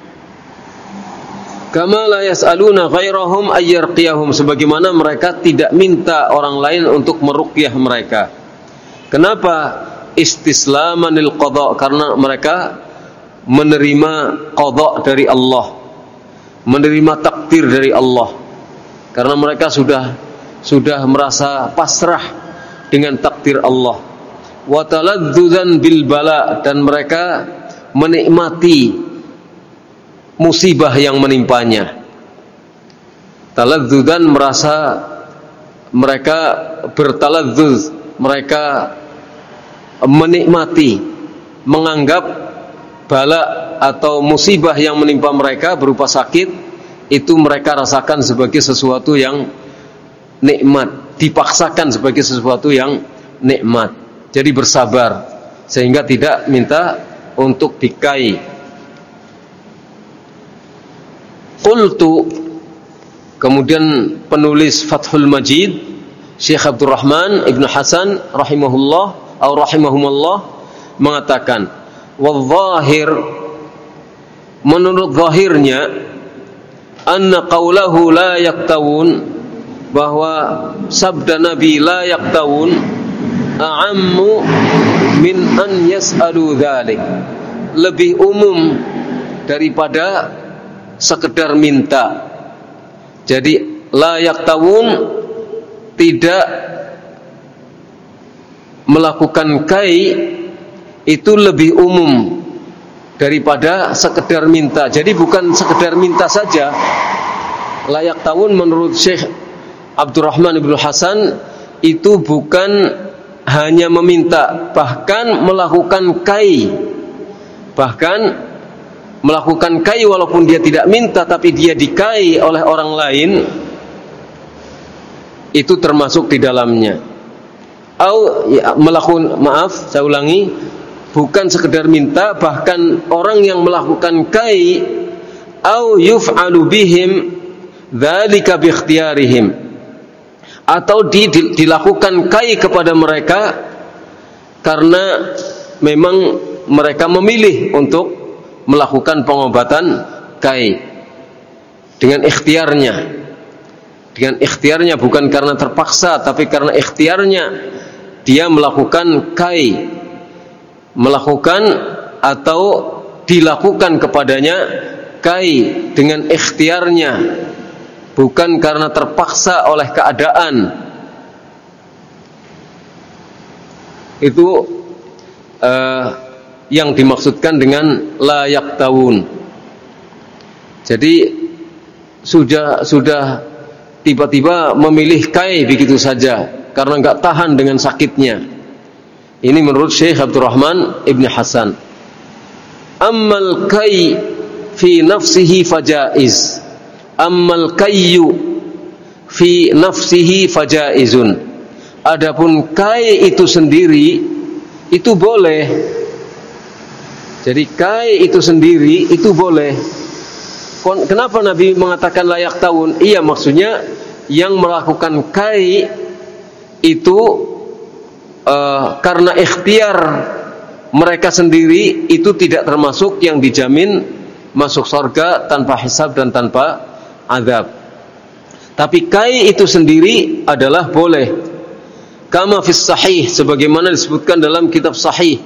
Kama la yas'aluna ghairahum ayyarqiyahum, sebagaimana mereka tidak minta orang lain untuk meruqyah mereka. Kenapa? Istislamanil qada, karena mereka menerima qada dari Allah, menerima takdir dari Allah, karena mereka sudah sudah merasa pasrah dengan takdir Allah. Wa taladzzudzan bil bala, dan mereka menikmati musibah yang menimpanya. Taladzzudzan merasa mereka bertaladzuz, mereka menikmati, menganggap bala atau musibah yang menimpa mereka berupa sakit itu mereka rasakan sebagai sesuatu yang nikmat, dipaksakan sebagai sesuatu yang nikmat. Jadi bersabar sehingga tidak minta untuk dikai. Qultu, kemudian penulis Fathul Majid Syekh Abdurrahman Ibnu Hasan rahimahullah atau rahimahumullah mengatakan, wadh-dhahir, menurut zahirnya, anna qawlahu la yaktawun, bahwa sabda Nabi la yaktawun a'ammu min an yas'alu dzalik, lebih umum daripada sekedar minta. Jadi la yaktawun tidak melakukan kai itu lebih umum daripada sekedar minta. Jadi bukan sekedar minta saja. La yaktawun menurut Syekh Abdurrahman Ibnu Hasan itu bukan hanya meminta, bahkan melakukan kai. Bahkan melakukan kai walaupun dia tidak minta tapi dia dikai oleh orang lain, itu termasuk di dalamnya. Au ya, melakukan, maaf saya ulangi, bukan sekedar minta, bahkan orang yang melakukan kai, au yuf'alu bihim dzalika bi ikhtiyarihim, atau di, di, dilakukan kai kepada mereka karena memang mereka memilih untuk melakukan pengobatan kai dengan ikhtiarnya, dengan ikhtiarnya, bukan karena terpaksa tapi karena ikhtiarnya dia melakukan kai, melakukan atau dilakukan kepadanya kai dengan ikhtiarnya, bukan karena terpaksa oleh keadaan. Itu uh, yang dimaksudkan dengan la yaktawun. Jadi sudah sudah tiba-tiba memilih kai begitu saja karena enggak tahan dengan sakitnya. Ini menurut Syekh Abdurrahman Ibn Hasan. Ammal kai fi nafsihi fajaiz. Ammal kayyu fi nafsihi fajaizun. Adapun kai itu sendiri itu boleh. Jadi kai itu sendiri itu boleh. Kenapa Nabi mengatakan layak tahun? Iya, maksudnya yang melakukan kai itu uh, karena ikhtiar mereka sendiri, itu tidak termasuk yang dijamin masuk surga tanpa hisab dan tanpa azab. Tapi kai itu sendiri adalah boleh. Kama fis sahih, sebagaimana disebutkan dalam kitab sahih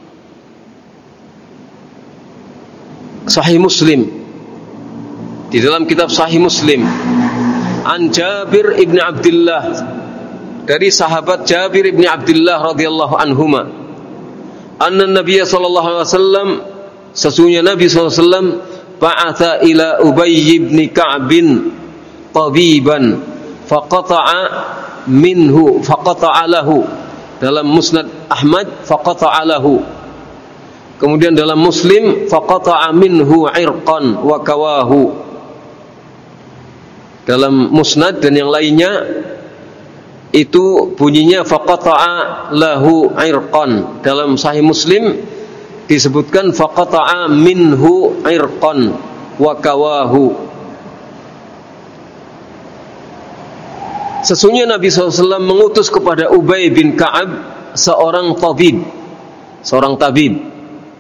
Sahih Muslim, di dalam kitab Sahih Muslim, an Jabir ibn Abdullah, dari sahabat Jabir ibn Abdullah radhiyallahu anhuma, anna Nabiy sallallahu alaihi wasallam, sesungguhnya Nabi sallallahu alaihi wasallam, ba'atha ila Ubay ibn Ka'b tabiban faqata'a minhu faqata'a lahu, dalam Musnad Ahmad faqata'a lahu, kemudian dalam Muslim faqata'a minhu irqan wa kawahu, dalam Musnad dan yang lainnya itu bunyinya faqata'a lahu irqan. Dalam Sahih Muslim disebutkan faqata'a minhu irqan wa kawahu. Sesungguhnya Nabi shallallahu alaihi wasallam mengutus kepada Ubay bin Ka'ab seorang tabib, seorang tabib.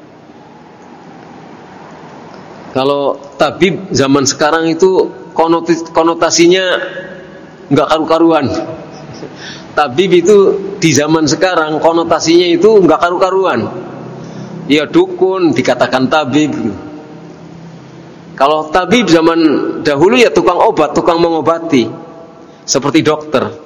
Kalau tabib zaman sekarang itu konotasinya nggak karu-karuan. Tabib itu di zaman sekarang konotasinya itu nggak karu-karuan. Ya dukun dikatakan tabib. Kalau tabib zaman dahulu ya tukang obat, tukang mengobati, seperti dokter.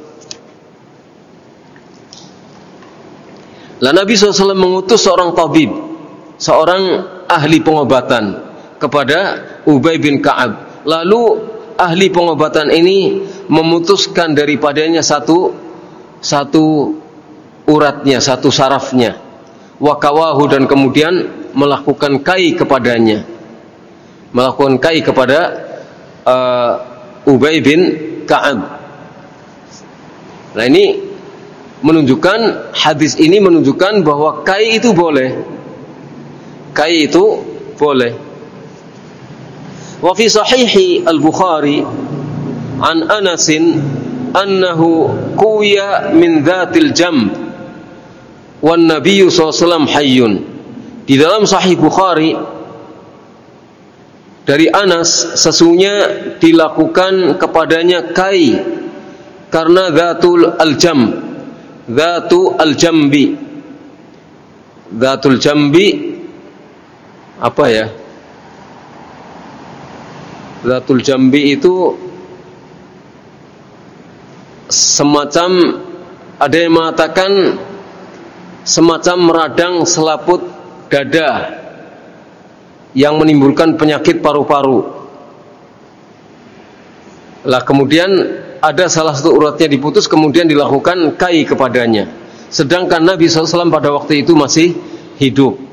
Lah Nabi shallallahu alaihi wasallam mengutus seorang tabib, seorang ahli pengobatan kepada Ubay bin Ka'ab. Lalu ahli pengobatan ini memutuskan daripadanya satu satu uratnya, satu sarafnya, wakawahu, dan kemudian melakukan kai kepadanya, melakukan kai kepada uh, Ubay bin Ka'ab. Nah ini menunjukkan, hadis ini menunjukkan bahwa kai itu boleh, kai itu boleh. Wa fi sahihi al-Bukhari an Anas annahu quya min dhatil jamb wan nabiy sallallahu alaihi wasallam hayyun. Di dalam Sahih Bukhari dari Anas, sesungguhnya dilakukan kepadanya kai karena dhatul al-jamb, dhatu al-jambi. Dhatul jambi apa ya? Dhatul jambi itu semacam, ada yang mengatakan semacam meradang selaput dada yang menimbulkan penyakit paru-paru. Lah kemudian ada salah satu uratnya diputus, kemudian dilakukan kai kepadanya, sedangkan Nabi shallallahu alaihi wasallam pada waktu itu masih hidup.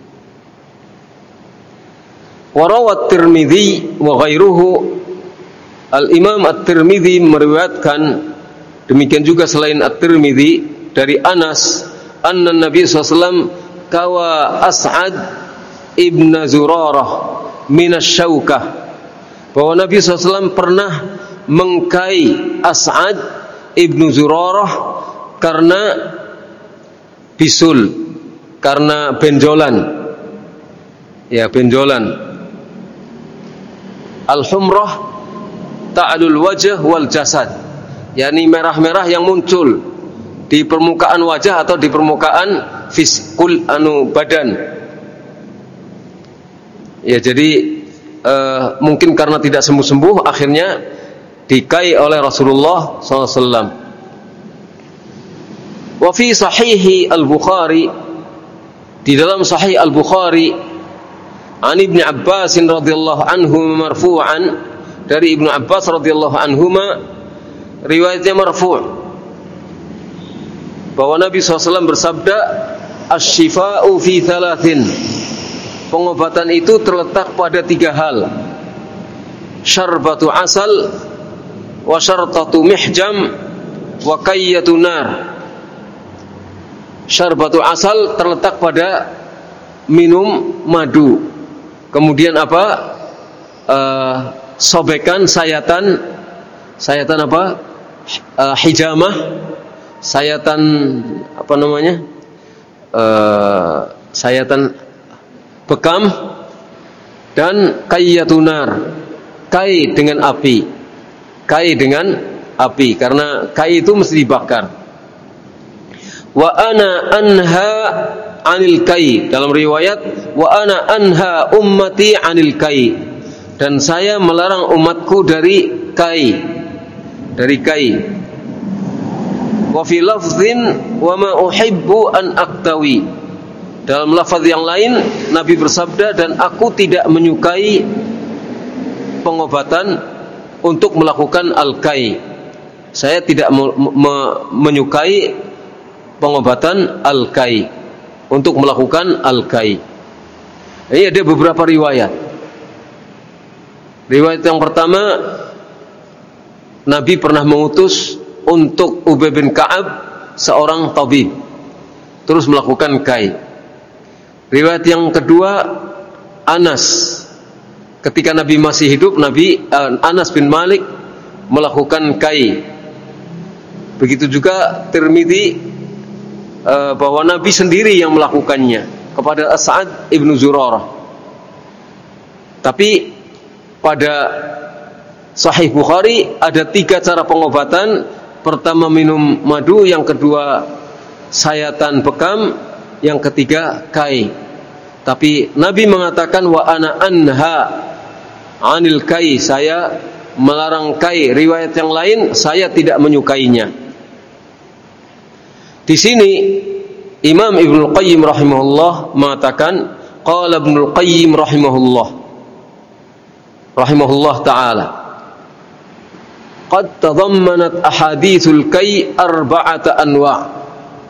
Warawat Tirmidzi wa ghairuhu, Al-Imam At-Tirmidzi meriwayatkan, demikian juga selain At-Tirmidzi, dari Anas, anna Nabi shallallahu alaihi wasallam kawa As'ad ibn Zurarah minasyaukah, bahwa Nabi shallallahu alaihi wasallam pernah mengkai As'ad ibn Zurarah karena bisul, karena benjolan, ya benjolan. Al-humrah ta'alul wajah wal jasad, yakni merah-merah yang muncul di permukaan wajah atau di permukaan fiskul anu badan. Ya jadi uh, mungkin karena tidak sembuh-sembuh, akhirnya dikai oleh Rasulullah sallallahu alaihi wasallam. Wa fi sahihi al-Bukhari, di dalam Sahih al-Bukhari, an Ibnu Abbas radhiyallahu anhu marfu'an, dari Ibnu Abbas radhiyallahu anhuma, riwayatnya marfu', bahwa Nabi shallallahu alaihi wasallam bersabda, asy-syifa'u fi thalathin. Pengobatan itu terletak pada tiga hal. Syarbatu asal, wa syartatu mihjam, wa kayyatu nar. Syarbatu asal terletak pada minum madu. Kemudian apa? Uh, sobekan, sayatan, sayatan apa? Uh, hijamah, sayatan apa namanya? Uh, sayatan bekam, dan kayyatunar, kai dengan api, kai dengan api, karena kai itu mesti dibakar. Wa ana anha anil kai, dalam riwayat wa ana anha ummati anil kai, dan saya melarang umatku dari kai, dari kai. Wa fi lafdhin wa ma uhibbu an aktawi, dalam lafaz yang lain Nabi bersabda, dan aku tidak menyukai pengobatan untuk melakukan al-kai. Saya tidak me- me- menyukai pengobatan al-kai, untuk melakukan al-kai. Ini ada beberapa riwayat. Riwayat yang pertama, Nabi pernah mengutus untuk Ubay bin Ka'ab, seorang tabib, terus melakukan kai. Riwayat yang kedua, Anas, ketika Nabi masih hidup, Nabi uh, Anas bin Malik melakukan kai. Begitu juga Tirmidzi, uh, bahwa Nabi sendiri yang melakukannya kepada Sa'ad ibnu Zurarah. Tapi pada Sahih Bukhari ada tiga cara pengobatan. Pertama minum madu, yang kedua sayatan bekam, yang ketiga kai. Tapi Nabi mengatakan wa ana anha anil kai, saya melarang kai. Riwayat yang lain, saya tidak menyukainya. Di sini Imam Ibnu Qayyim rahimahullah mengatakan, qala Ibnu Qayyim rahimahullah rahimahullah taala, qad tadammanat ahaditsul kai arba'ata anwa'.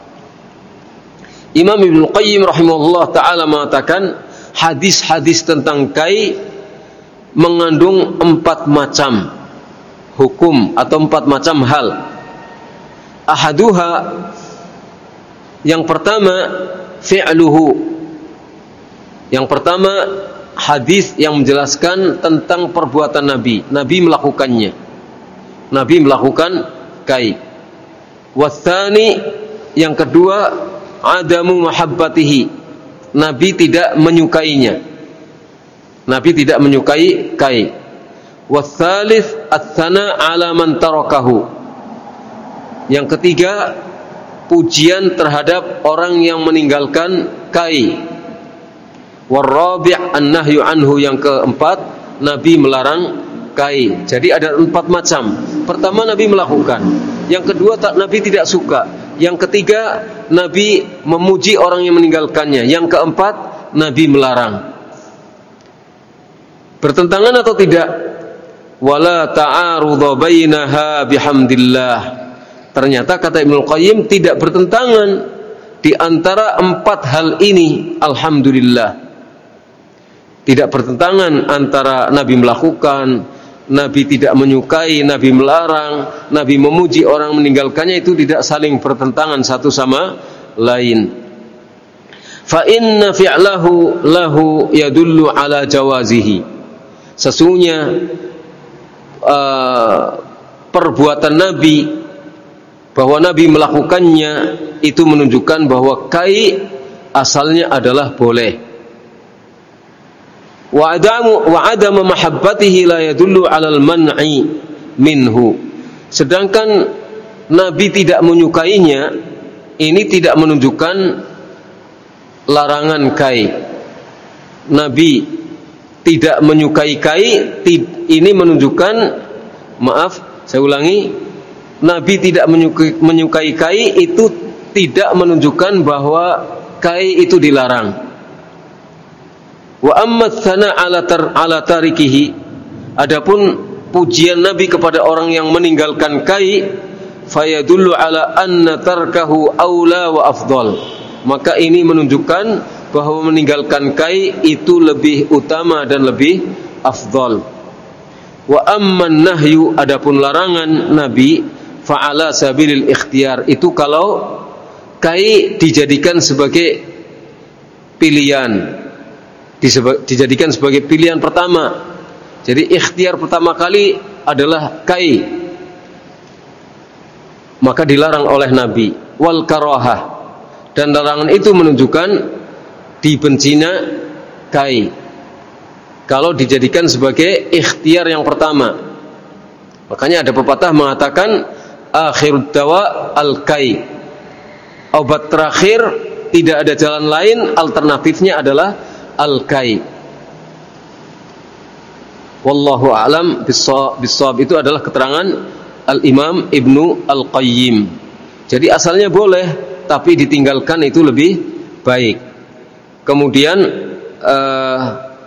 Imam Ibnu Qayyim rahimahullah ta'ala mengatakan, hadis-hadis tentang kai mengandung empat macam hukum atau empat macam hal. Ahaduha, yang pertama, fi'luhu. Yang pertama, hadis yang menjelaskan tentang perbuatan Nabi. Nabi melakukannya. Nabi melakukan kai. Watsani, yang kedua, adamu mahabbatihi, Nabi tidak menyukainya. Nabi tidak menyukai kai. Watsalits ats-tsana 'ala man tarakahu. Yang ketiga, pujian terhadap orang yang meninggalkan kai. Warabi' an-nahyu anhu, yang keempat, Nabi melarang kai. Jadi ada empat macam. Pertama, Nabi melakukan. Yang kedua, Nabi tidak suka. Yang ketiga, Nabi memuji orang yang meninggalkannya. Yang keempat, Nabi melarang. Bertentangan atau tidak? Wala ta'arudha bainaha bihamdillah. Ternyata kata Ibnu Qayyim, tidak bertentangan di antara empat hal ini, alhamdulillah. Tidak bertentangan antara Nabi melakukan, Nabi tidak menyukai, Nabi melarang, Nabi memuji orang meninggalkannya, itu tidak saling bertentangan satu sama lain. Fa inna fi'lahu lahu yadullu ala jawazihi. Sesungguhnya uh, perbuatan Nabi, bahwa Nabi melakukannya, itu menunjukkan bahwa kai asalnya adalah boleh. Wa adamu wa adama mahabbatihi la yadullu 'alal man'i minhu. Sedangkan Nabi tidak menyukainya, ini tidak menunjukkan larangan kai. Nabi tidak menyukai kai, ini menunjukkan, maaf, saya ulangi, Nabi tidak menyukai, menyukai kai itu tidak menunjukkan bahwa kai itu dilarang. Wa amma tsana ala tar ala tarikihi, adapun pujian Nabi kepada orang yang meninggalkan kai, fayadullu ala anna tarkahu aula wa afdal. maka ini menunjukkan bahwa meninggalkan kai itu lebih utama dan lebih afdal. Wa amman nahyu, adapun larangan Nabi, fa'ala sabilil ikhtiyar, itu kalau kai dijadikan sebagai pilihan, dijadikan sebagai pilihan pertama. Jadi ikhtiar pertama kali adalah kai, maka dilarang oleh Nabi. Wal karahah, dan larangan itu menunjukkan dibencinya kai kalau dijadikan sebagai ikhtiar yang pertama. Makanya ada pepatah mengatakan akhirud dawa al-kai, obat terakhir tidak ada jalan lain, alternatifnya adalah al-kai. Wallahu a'lam bissawab. Itu adalah keterangan Al-Imam Ibnu Al-Qayyim. Jadi asalnya boleh, tapi ditinggalkan itu lebih baik. Kemudian uh,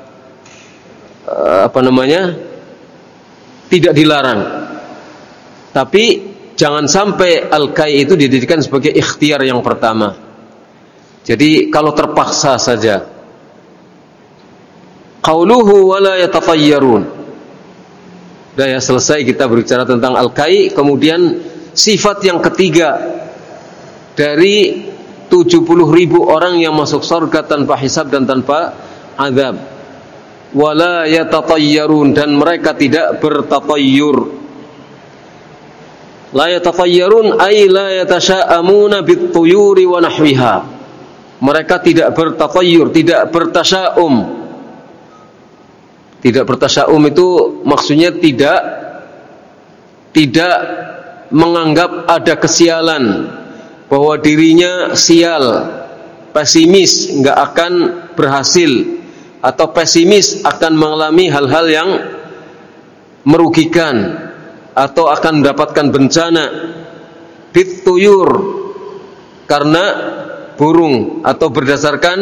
uh, apa namanya? Tidak dilarang. Tapi jangan sampai al-kai itu dijadikan sebagai ikhtiar yang pertama. Jadi kalau terpaksa saja. Qauluhu wala yatatayyarun. Sudah ya, selesai kita berbicara tentang al-kai. Kemudian sifat yang ketiga dari tujuh puluh ribu orang yang masuk surga tanpa hisab dan tanpa azab. Wala yatatayyarun, dan mereka tidak bertatayyur. La yatatayyarun ay la yatasha'amuna bit-tuyuri wa nahwiha. Mereka tidak bertatayyur, tidak bertasya'um. Tidak bertasya'um itu maksudnya tidak tidak menganggap ada kesialan, bahwa dirinya sial, pesimis, enggak akan berhasil, atau pesimis akan mengalami hal-hal yang merugikan atau akan mendapatkan bencana. Bituyur, karena burung atau berdasarkan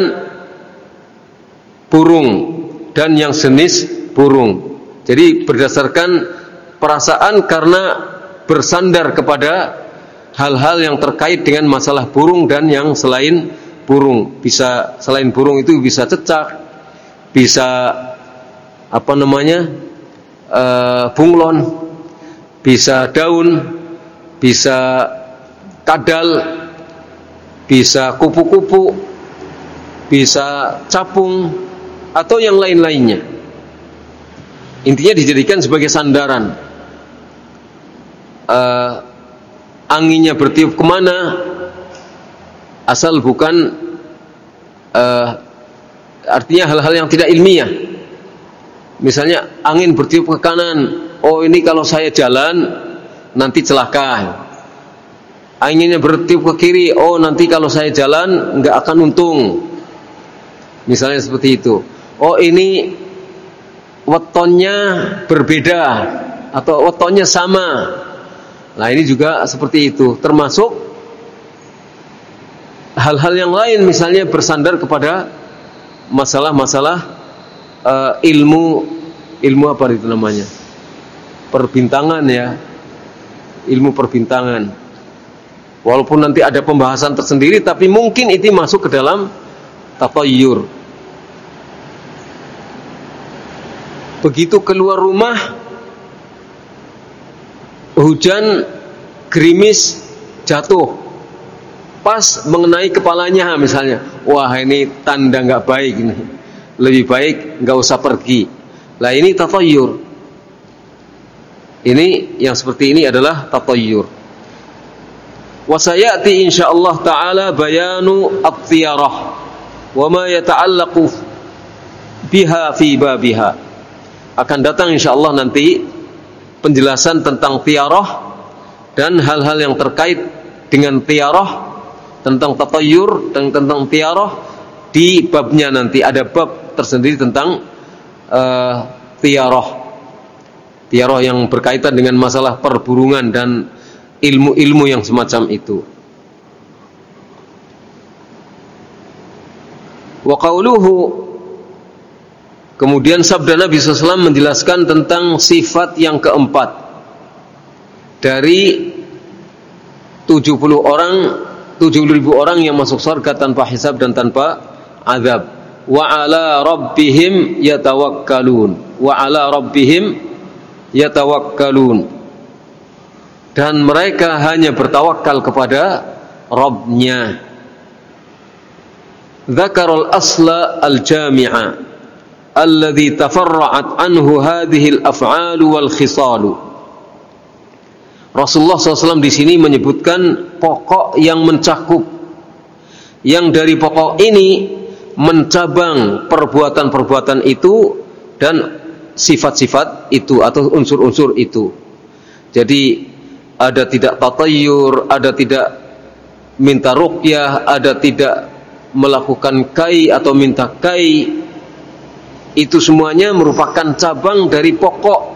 burung dan yang jenis burung. Jadi berdasarkan perasaan karena bersandar kepada hal-hal yang terkait dengan masalah burung dan yang selain burung. Bisa selain burung itu bisa cecak, bisa apa namanya uh, bunglon, bisa daun, bisa kadal, bisa kupu-kupu, bisa capung, atau yang lain-lainnya. Intinya dijadikan sebagai sandaran. Uh, anginnya bertiup kemana, asal bukan uh, artinya hal-hal yang tidak ilmiah. Misalnya angin bertiup ke kanan, oh ini kalau saya jalan nanti celaka. Anginnya bertiup ke kiri, oh nanti kalau saya jalan nggak akan untung. Misalnya seperti itu. Oh ini wetonnya berbeda atau wetonnya sama. Nah ini juga seperti itu. Termasuk hal-hal yang lain, misalnya bersandar kepada masalah-masalah uh, ilmu ilmu apa itu namanya? Perbintangan ya. Ilmu perbintangan. Walaupun nanti ada pembahasan tersendiri, tapi mungkin itu masuk ke dalam tatayyur. Begitu keluar rumah, hujan gerimis jatuh pas mengenai kepalanya misalnya, wah ini tanda nggak baik ini, lebih baik nggak usah pergi. Lah ini tatayyur. Ini yang seperti ini adalah tatayyur. Wa sayati insyaallah taala bayanu at-tiyarah wa ma yata'allaqu biha fi babiha. Akan datang insyaallah nanti penjelasan tentang tiarah dan hal-hal yang terkait dengan tiarah, tentang tatayyur dan tentang tiarah di babnya nanti. Ada bab tersendiri tentang uh, tiarah. Tiarah yang berkaitan dengan masalah perburungan dan ilmu-ilmu yang semacam itu. Wa qauluhu, kemudian sabda Nabi shallallahu alaihi wasallam menjelaskan tentang sifat yang keempat dari tujuh puluh orang tujuh ribu orang yang masuk surga tanpa hisab dan tanpa azab. Wa ala rabbihim yatawakkalun. Wa ala rabbihim yatawakkalun. Dan mereka hanya bertawakal kepada Rabb-Nya. Dzakarul asla al-jami'a alladhi tafarra'at anhu hadhihi al-af'alu wal khisalu. Rasulullah shallallahu alaihi wasallam di sini menyebutkan pokok yang mencakup, yang dari pokok ini mencabang perbuatan-perbuatan itu dan sifat-sifat itu atau unsur-unsur itu. Jadi ada tidak tatayyur, ada tidak minta ruqyah, ada tidak melakukan kai atau minta kai. Itu semuanya merupakan cabang dari pokok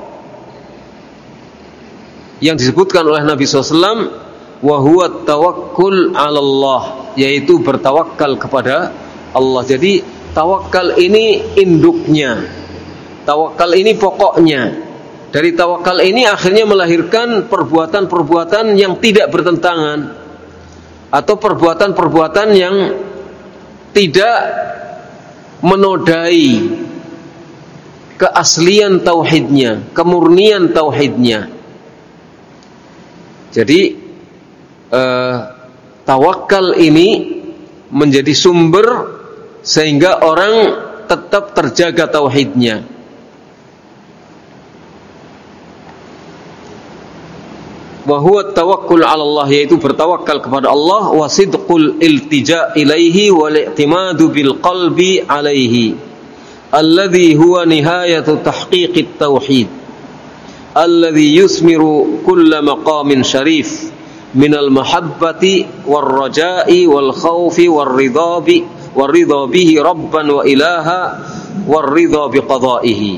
yang disebutkan oleh Nabi shallallahu alaihi wasallam, wa huwa tawakkul 'ala Allah, yaitu bertawakal kepada Allah. Jadi tawakal ini induknya, tawakal ini pokoknya. Dari tawakal ini akhirnya melahirkan perbuatan-perbuatan yang tidak bertentangan atau perbuatan-perbuatan yang tidak menodai keaslian tauhidnya, kemurnian tauhidnya. Jadi eh, tawakal ini menjadi sumber sehingga orang tetap terjaga tauhidnya. Wa huwa tawakkul 'ala Allah, yaitu bertawakal kepada Allah, wa sidqul iltija' ilaihi wal i'timadu bil qalbi 'alaihi alladhi huwa nihayatu tahqiqit tauhid alladhi yusmiru kulla maqamin syarif minal mahabbati war raja'i wal khawfi war ridha bi war ridha bihi rabban wa ilaha war ridha bi qada'ihi.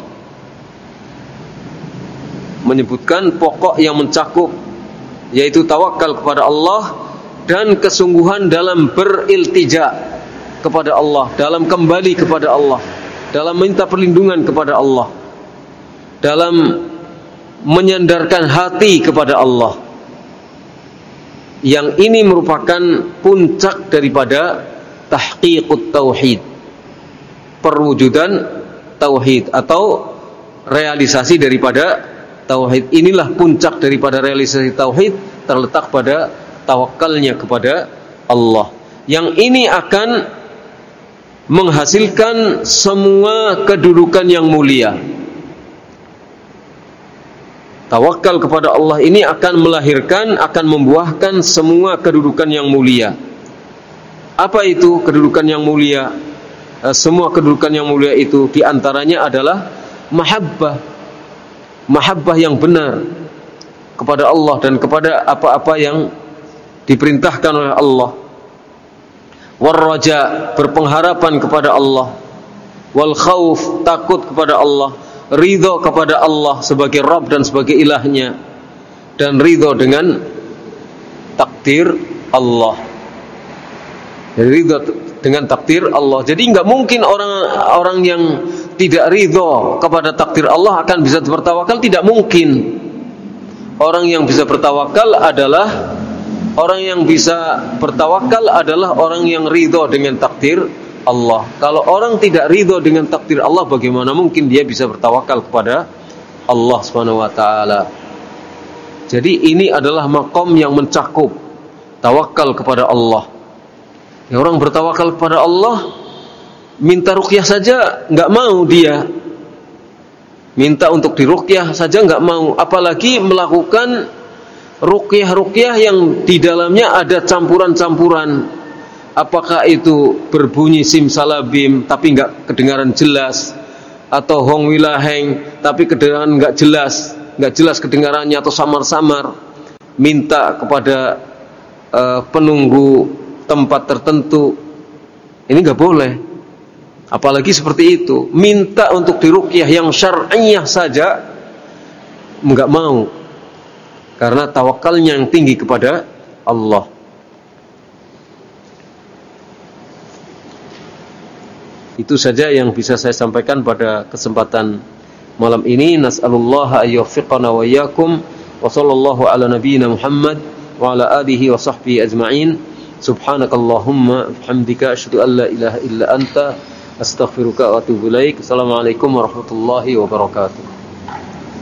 Menyebutkan pokok yang mencakup, yaitu tawakal kepada Allah dan kesungguhan dalam beriltija kepada Allah, dalam kembali kepada Allah, dalam minta perlindungan kepada Allah, dalam menyandarkan hati kepada Allah. Yang ini merupakan puncak daripada tahqiqut tauhid, perwujudan tauhid atau realisasi daripada tauhid. Inilah puncak daripada realisasi tauhid, terletak pada tawakalnya kepada Allah. Yang ini akan menghasilkan semua kedudukan yang mulia. Tawakal kepada Allah ini akan melahirkan, akan membuahkan semua kedudukan yang mulia. Apa itu kedudukan yang mulia? Semua kedudukan yang mulia itu diantaranya adalah mahabbah, mahabbah yang benar kepada Allah dan kepada apa-apa yang diperintahkan oleh Allah. Warraja, berpengharapan kepada Allah. Wal khauf, takut kepada Allah. Ridho kepada Allah sebagai Rabb dan sebagai ilahnya, dan ridho dengan takdir Allah. Jadi ridho dengan takdir Allah. Jadi nggak mungkin orang orang yang tidak ridho kepada takdir Allah akan bisa bertawakal. Tidak mungkin. Orang yang bisa bertawakal adalah orang yang bisa bertawakal adalah orang yang ridho dengan takdir Allah. Kalau orang tidak ridho dengan takdir Allah, bagaimana mungkin dia bisa bertawakal kepada Allah Subhanahu wa taala? Jadi ini adalah maqam yang mencakup tawakal kepada Allah. Ya, orang bertawakal kepada Allah, minta ruqyah saja enggak mau dia. Minta untuk diruqyah saja enggak mau, apalagi melakukan ruqyah-ruqyah yang di dalamnya ada campuran-campuran. Apakah itu berbunyi simsalabim tapi enggak kedengaran jelas, atau hong wilaheng tapi kedengaran enggak jelas, enggak jelas kedengarannya atau samar-samar. Minta kepada uh, penunggu tempat tertentu, ini enggak boleh. Apalagi seperti itu, minta untuk diruqyah yang syar'iyah saja enggak mau, karena tawakalnya yang tinggi kepada Allah. Itu saja yang bisa saya sampaikan pada kesempatan malam ini. Nas'alullaha ayyuwaffiqana wa iyyakum wa sallallahu ala nabiyyina Muhammad wa ala alihi wa sahbihi ajma'in. Subhanakallahumma bihamdika asyhadu an la ilaha illa anta astaghfiruka wa atubu ilaik. Assalamualaikum warahmatullahi wabarakatuh.